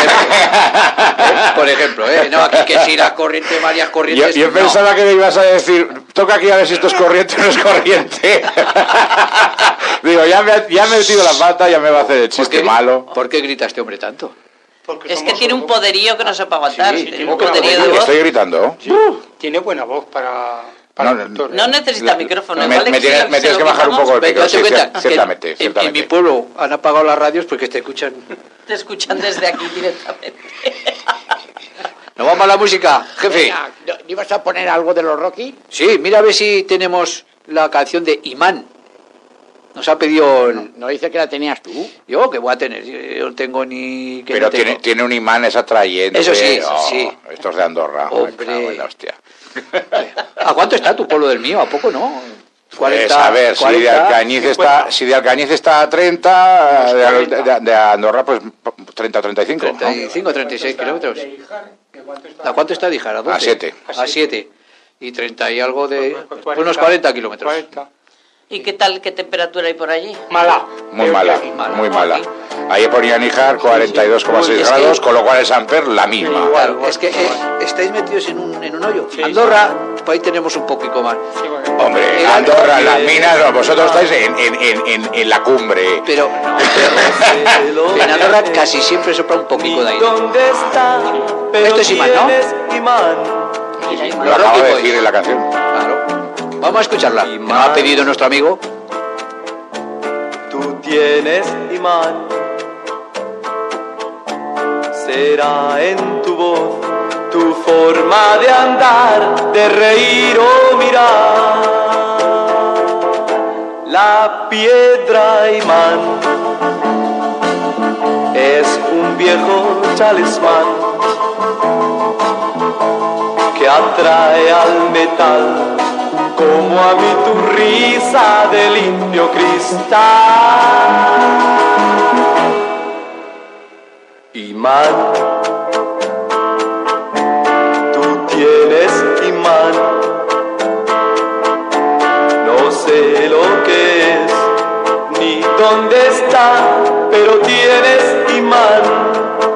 Por ejemplo, no, aquí que si la corriente, varias corrientes... Yo pensaba que me ibas a decir, toca aquí a ver si esto es corriente o no es corriente. Digo, ya me he metido la pata, ya me va a hacer el chiste malo. ¿Por qué grita este hombre tanto? Es que tiene un poderío que no se puede aguantar. Sí, tiene un poderío de voz. Estoy gritando. Sí. Tiene buena voz para... No necesita micrófono. Me tienes que bajar un poco el micro, ciertamente. En mi pueblo han apagado las radios porque te escuchan. Te escuchan desde aquí directamente. ¿Nos vamos a la música, jefe? Venga, ¿no ibas a poner algo de los Rocky? Sí, mira a ver si tenemos la canción de Imán. Nos ha pedido... No dice que la tenías tú. Yo, que voy a tener. Yo no tengo ni... Que Pero no tengo. tiene un imán esa atrayente. Eso sí, sí. Estos de Andorra. Hombre. Me cago en la hostia. ¿A cuánto está tu pueblo del mío? ¿A poco no? 40, Pues a ver, 40, si de Alcañiz está a 30, de Andorra pues 30 o 35. 35, 36 kilómetros. ¿A cuánto está Díjar? ¿A 12? A 7. A 7. Y 30 y algo de... unos 40 kilómetros. ¿Y qué tal, qué temperatura hay por allí? Mala. Muy mala, muy mala. Ahí ponía Níjar 42,6 grados, con lo cual es Amper la misma. Claro, es que estáis metidos en un hoyo. Andorra, pues ahí tenemos un poquito más. Hombre, Andorra, las minas, vosotros estáis en la cumbre. Pero en Andorra casi siempre sopla un poquito de aire. Esto es imán, ¿no? Sí, sí, lo acabo de decir en la canción. Claro. Vamos a escucharla. Nos ha pedido nuestro amigo. Tú tienes imán, será en tu voz, tu forma de andar, de reír o mirar. La piedra imán es un viejo talismán que atrae al metal, como a mí tu risa de limpio cristal. Imán, tú tienes imán, no sé lo que es ni dónde está, pero tienes imán.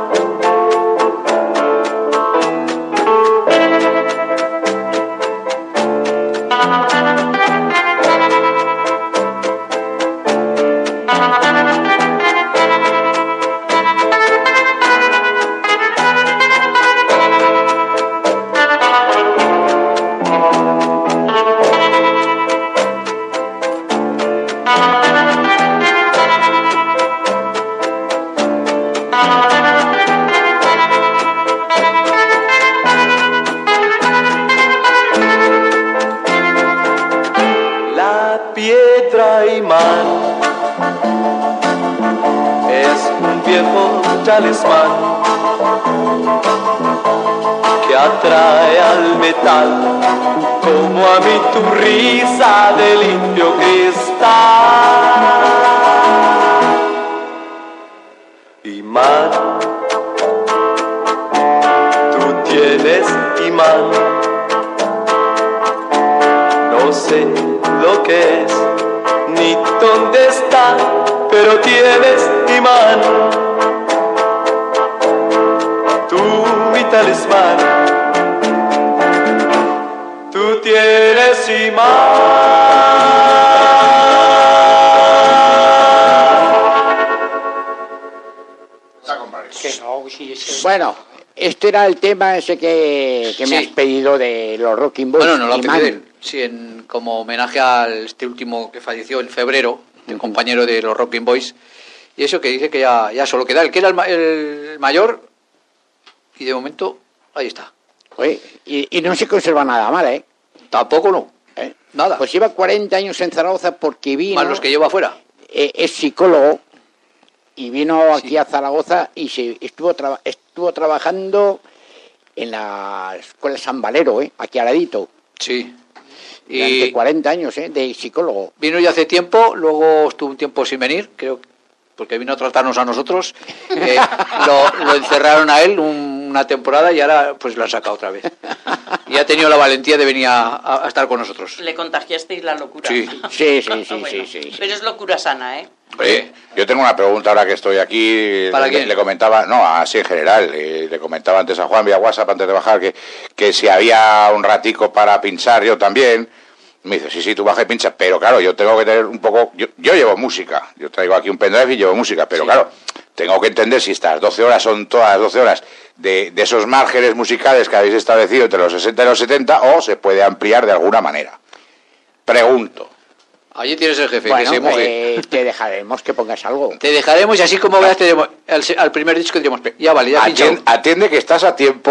Talismán que atrae al metal, como a mí tu risa de limpio cristal. Imán, tú tienes imán, no sé lo que es ni dónde está, pero tienes imán. Talismán, tú tienes imán. Bueno, este era el tema ese que me has pedido de los Rocking Boys. Bueno, no lo ha pedido él. Sí, como homenaje a este último que falleció en febrero, el compañero de los Rocking Boys. Y eso que dice que ya solo queda el que era el mayor. Y de momento, ahí está. Oye, y no se conserva nada mal, ¿eh? Tampoco no. Nada. Pues lleva 40 años en Zaragoza porque vino... Más los que lleva afuera. Es psicólogo y vino aquí a Zaragoza y estuvo trabajando en la Escuela San Valero, aquí al ladito. Sí. Durante 40 años, de psicólogo. Vino ya hace tiempo, luego estuvo un tiempo sin venir, creo, porque vino a tratarnos a nosotros. Lo encerraron a él una temporada y ahora pues lo han sacado otra vez. Y ha tenido la valentía de venir a estar con nosotros. Le contagiasteis la locura. Sí. Sí. Pero es locura sana, ¿eh? Oye, yo tengo una pregunta ahora que estoy aquí. ¿Para quién? Le comentaba, no, así en general, le comentaba antes a Juan vía WhatsApp antes de bajar que si había un ratico para pinchar, yo también. Me dice, sí, tú baja y pincha, pero claro, yo tengo que tener un poco... Yo llevo música, yo traigo aquí un pendrive y llevo música, pero claro, tengo que entender si estas 12 horas son todas las 12 horas de esos márgenes musicales que habéis establecido entre los 60 y los 70 o se puede ampliar de alguna manera. Pregunto. Allí tienes el jefe, bueno, que se moje. Te dejaremos que pongas algo. Te dejaremos y así como veas, al primer disco diremos, ya vale, ya pinchado. Atiende que estás a tiempo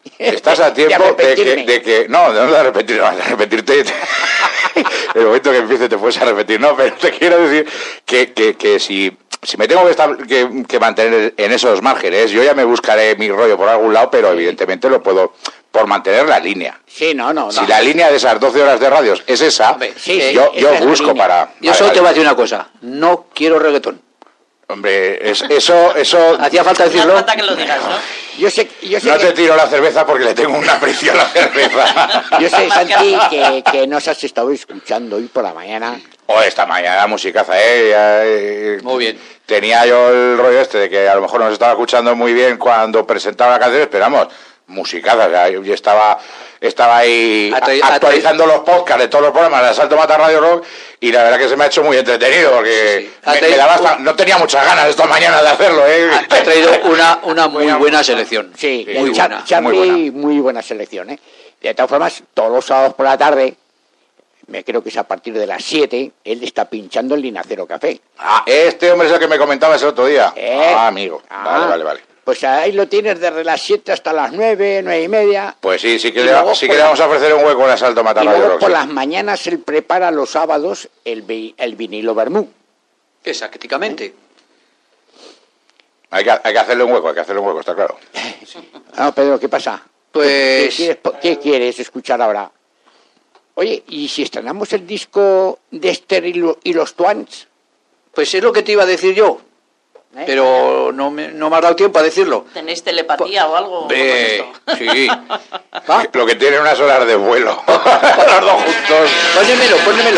Estás a tiempo de que... No, no de arrepentirte. En el momento que empieces te puedes arrepentir. No, pero te quiero decir que si me tengo que mantener en esos márgenes, yo ya me buscaré mi rollo por algún lado, pero evidentemente lo puedo por mantener la línea. Sí, no. Si la línea de esas 12 horas de radios es esa, yo busco para... Yo solo te voy a decir una cosa. No quiero reggaetón. Hombre, eso... Hacía falta decirlo. No hace falta que lo digas, ¿no? Yo sé no te tiro la cerveza porque le tengo un aprecio a la cerveza. Yo sé, Santi, que nos has estado escuchando hoy por la mañana. Esta mañana musicaza, Muy bien. Tenía yo el rollo de que a lo mejor nos estaba escuchando muy bien cuando presentaba la canción, pero vamos, musicaza, o sea, yo estaba ahí actualizando los podcasts de todos los programas de Asalto Mata Radio Rock y la verdad que se me ha hecho muy entretenido porque no tenía muchas ganas esta mañana de hacerlo. Ha traído una muy buena selección. Sí, muy buena. Charly, muy buena selección. De todas formas, todos los sábados por la tarde, me creo que es a partir de las 7, él está pinchando el Linacero Café. Este hombre es el que me comentabas el otro día. Amigo. Vale. Pues ahí lo tienes desde las 7 hasta las 9, 9:30. Pues sí que le vamos a ofrecer un hueco en Asalto Mata Radio Rock. Y luego por las mañanas él prepara los sábados el vinilo vermú. Exactamente. Hay que hacerle un hueco, está claro. No, Pedro, ¿qué pasa? Pues... ¿Qué quieres escuchar ahora? Oye, ¿y si estrenamos el disco de Esther y los Twins? Pues es lo que te iba a decir yo. Pero no me has dado tiempo a decirlo. ¿Tenéis telepatía o algo? Sí. Lo que tiene unas horas de vuelo. Los dos juntos. Pónmelo.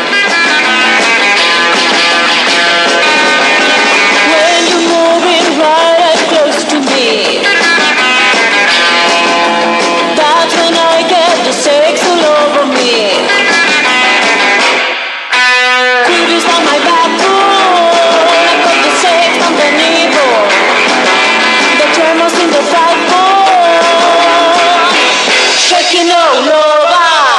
When you're moving right up close to me, that's when I get the sex all over me. Cooties on my backbone, I got the sex on the neighbor, the tremors in the backbone, shaking all over.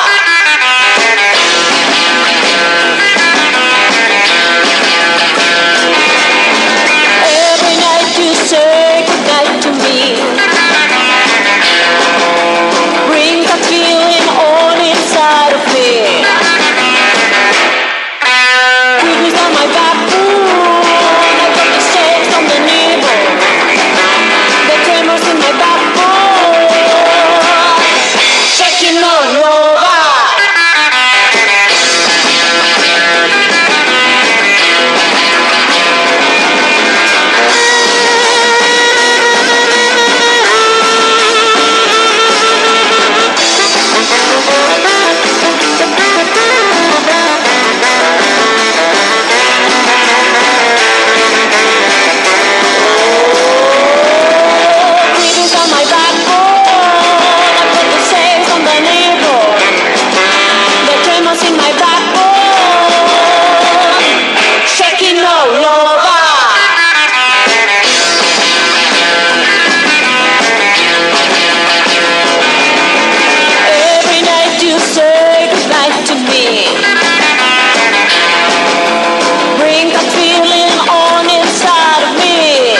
Every night you say goodnight to me, bring that feeling on inside of me. Cooties on my backbone, I got the shakes on the neighbor, the tremors in my backbone, shaking all over. Cooties on my backbone, I got the shakes on the neighbor, the tremors in my backbone, shaking all over. Every night you say goodnight to me, bring that feeling on inside of me.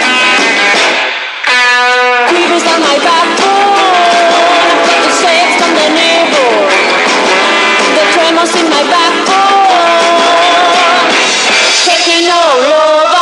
Cooties on my backbone, the shakes on the neighbor, the tremors in my backbone, shaking all over.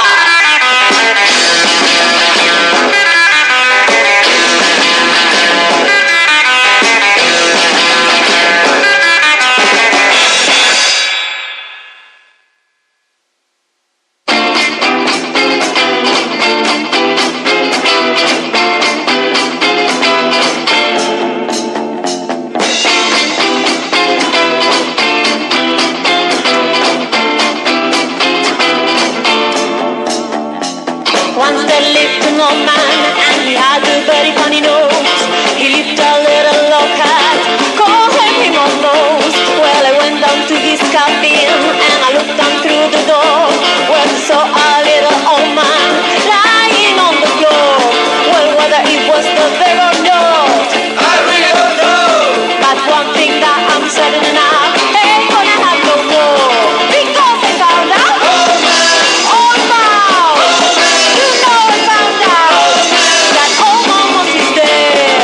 Once there lived an old man, and he had a very funny nose. He lived a little low cat, called him on nose. Well, I went down to his cabin, and I looked down through the door. Well, I saw a little old man lying on the floor. Well, whether it was the devil or not, I really don't know. But one thing that I'm certain enough, ain't gonna have no more. Because I found out, old man, you know I found out that old man was his dead.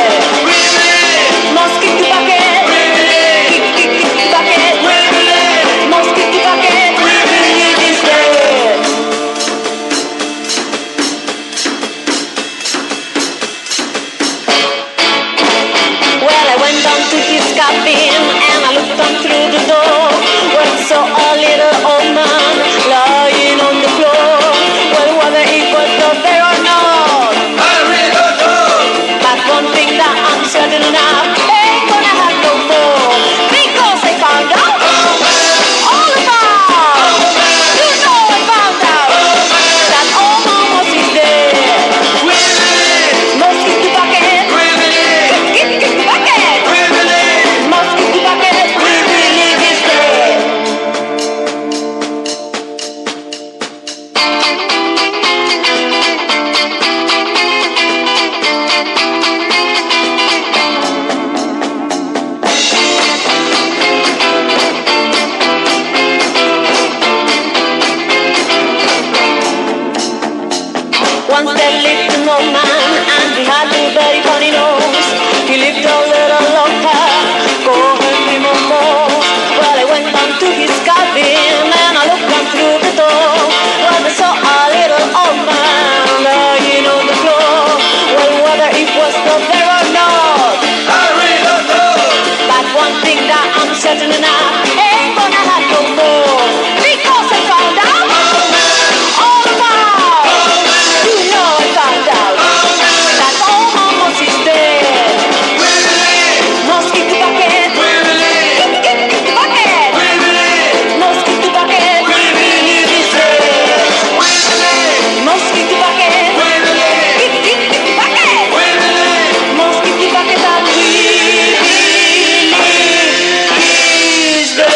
once that little old man, and he had a very funny nose. He lived a little longer, going more. Well, I went down to his cabin and I looked down through the door. Well, I saw a little old man lying on the floor. Well, whether it was not there or not, I really don't know. But one thing that I'm certain enough, ain't gonna have no more. Because I found out all about. You know I found out that all my moss is dead. Mosquito bucket. Mosquito bucket. It is dead. Mosquito bucket. Mosquito bucket and is dead.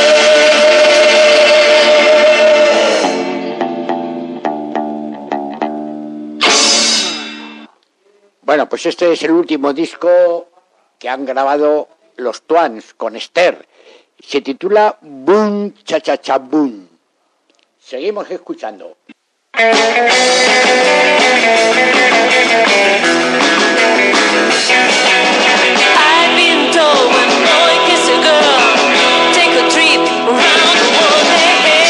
Bueno, pues este es el último disco que han grabado los Twans con Esther. Se titula Boom Cha Cha Cha Boom. Seguimos escuchando. I've been told when a boy kiss a girl, take a trip around the world. Hey, hey.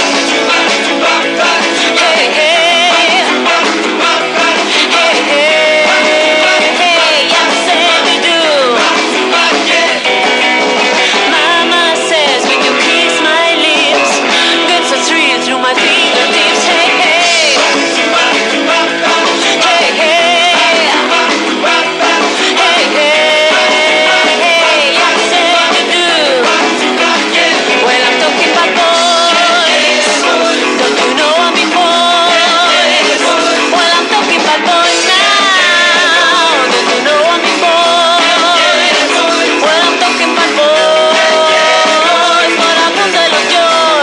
Hey, hey. Hey, hey. Hey, I said we do. Mama says when you kiss my lips, gets a thrill through my fingertips. Hey, hey. Hey, hey. Hey, hey, I said you do. Well, I'm talking about boys. Don't you know I'm in boys? Well, I'm talking about boys now. Don't you know I'm in boys? Well, I'm talking about boys. Por la punta de los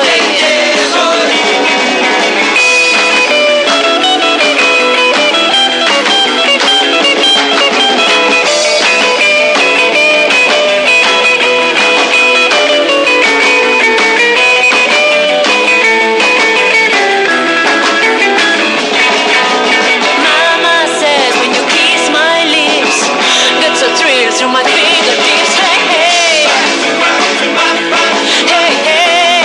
Mama says when you kiss my lips, gets a thrill through my fingertips. Hey, hey. Hey, hey.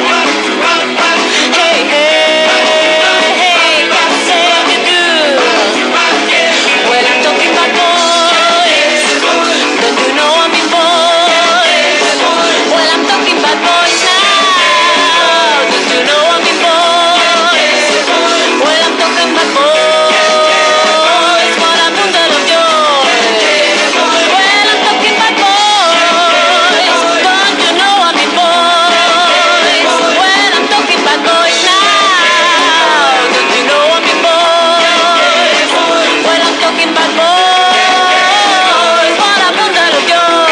Hey, hey. Hey, I said you do. Well, I'm talking about boys. Don't you know I'm in boys? Well, I'm talking about boys now. Don't you know I'm in boys? Well, I'm talking about boys. Por la punta de los Well, I'm talking about boys. Don't you know I'm in boys? Well, I'm talking about boys now. Don't you know I'm in boys? Well, I'm talking about boys. Por la punta de los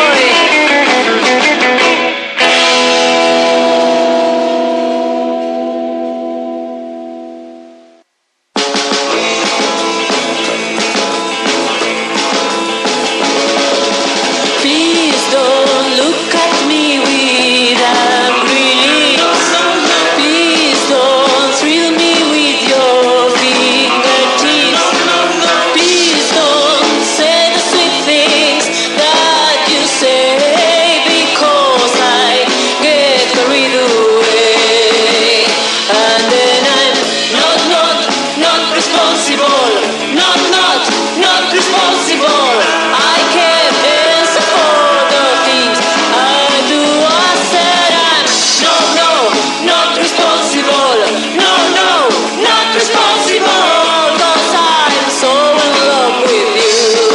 Please don't look at me with angry looks. Please don't thrill me with your fingertips. Please don't say the sweet things that you say, because I get carried away. And then I'm not responsible. Not responsible. I can't answer for the things I do. I said I'm not responsible. No, not responsible. 'Cause I'm so in love with you.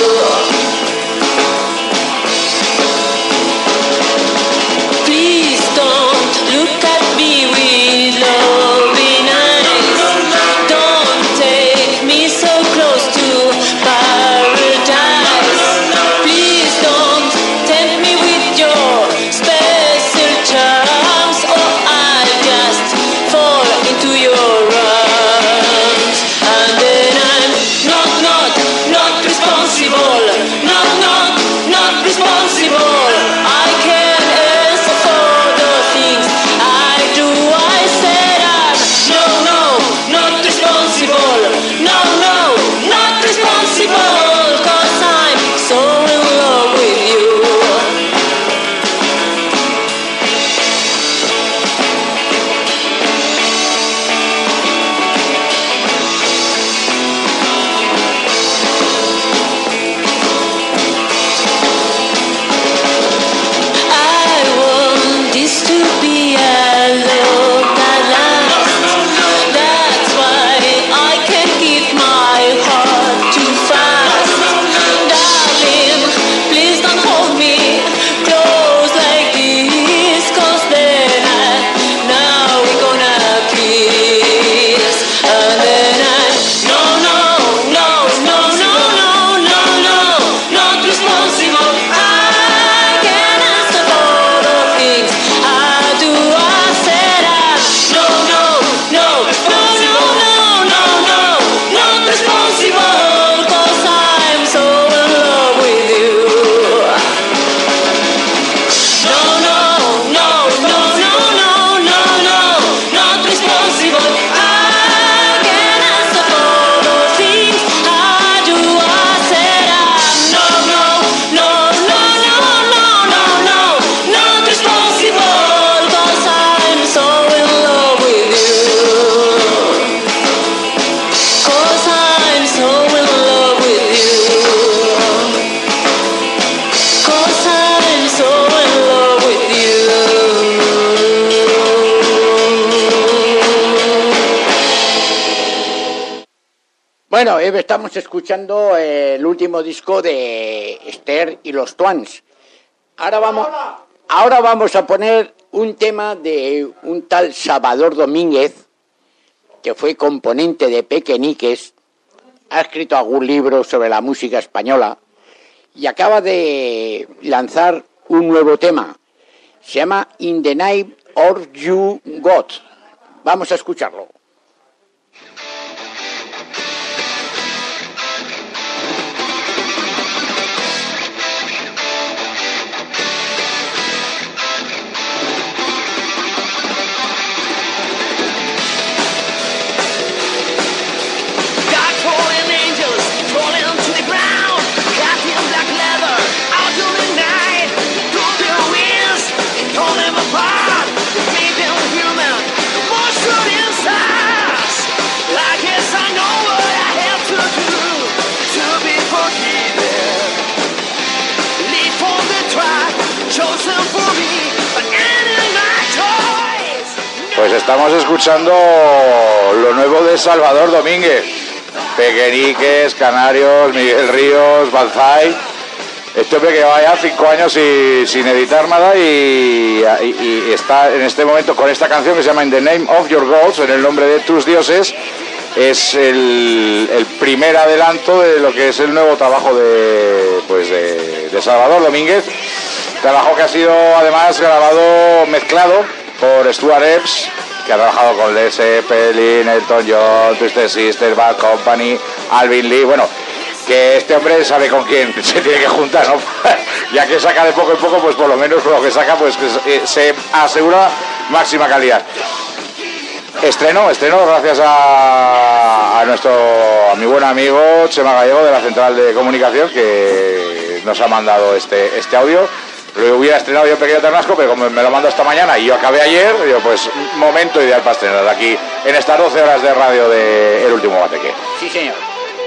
Please don't look at me with loving eyes. Don't take me so Bueno, estamos escuchando el último disco de Esther y los Twins. Ahora vamos a poner un tema de un tal Salvador Domínguez, que fue componente de Pequeñiques, ha escrito algún libro sobre la música española y acaba de lanzar un nuevo tema. Se llama In the Night of You Got. Vamos a escucharlo. Pues estamos escuchando lo nuevo de Salvador Domínguez. Pequeñiques, Canarios, Miguel Ríos, Banzai. Este hombre que lleva ya 5 años sin editar nada y está en este momento con esta canción que se llama In the Name of Your Gods, en el nombre de tus dioses. Es el primer adelanto de lo que es el nuevo trabajo de Salvador Domínguez. Trabajo que ha sido además grabado, mezclado por Stuart Epps, que ha trabajado con Led Zeppelin, Elton John, Twisted Sister, Bad Company, Alvin Lee. Bueno, que este hombre sabe con quién se tiene que juntar, ¿no? Ya que saca de poco en poco, pues por lo menos lo que saca, pues se asegura máxima calidad. Estreno gracias a mi buen amigo Chema Gallego de la Central de Comunicación, que nos ha mandado este audio. Lo hubiera estrenado yo en Pequeño Ternasco, pero como me lo mandó esta mañana y yo acabé ayer, pues momento ideal para estrenar aquí en estas 12 horas de radio de El Último Bateque. Sí, señor.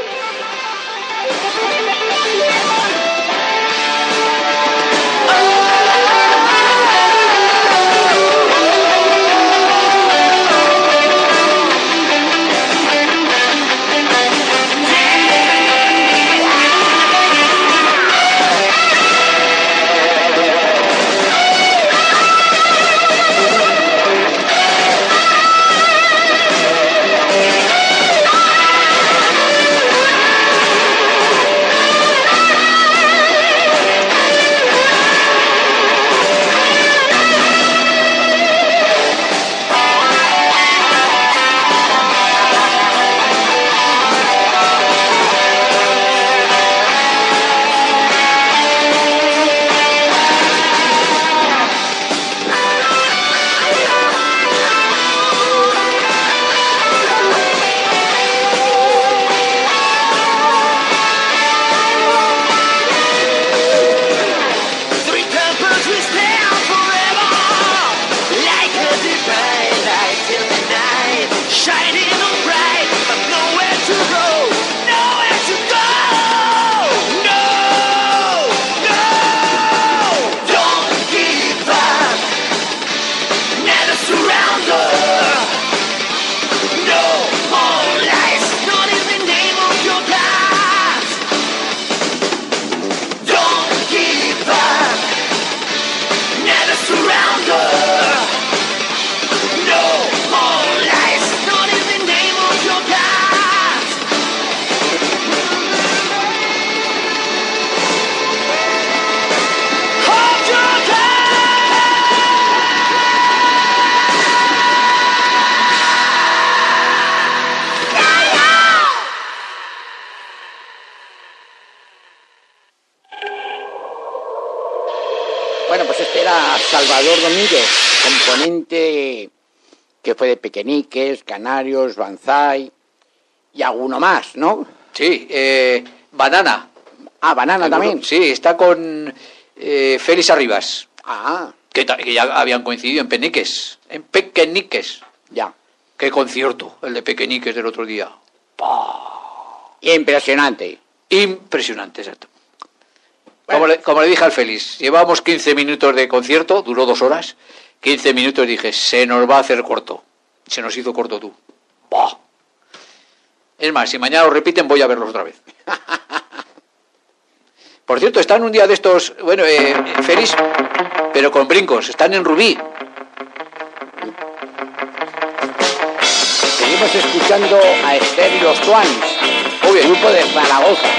Bueno, pues este era Salvador Domínguez, componente que fue de Pequeñiques, Canarios, Banzai y alguno más, ¿no? Sí, Banana. Ah, Banana también. Sí, está con Félix Arribas. Ah. Que ya habían coincidido en Pequeñiques. En Pequeñiques. Ya. Qué concierto, el de Pequeñiques del otro día. Impresionante. Impresionante, exacto. Bueno. Como le dije al Félix, llevamos 15 minutos de concierto, duró 2 horas. 15 minutos dije, se nos va a hacer corto. Se nos hizo corto tú. ¡Bah! Es más, si mañana lo repiten, voy a verlos otra vez. Por cierto, están un día de estos, bueno, Félix, pero con brincos, están en Rubí. Seguimos escuchando a Esther y los Twins, grupo de Zaragoza.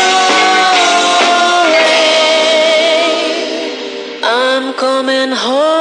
coming home.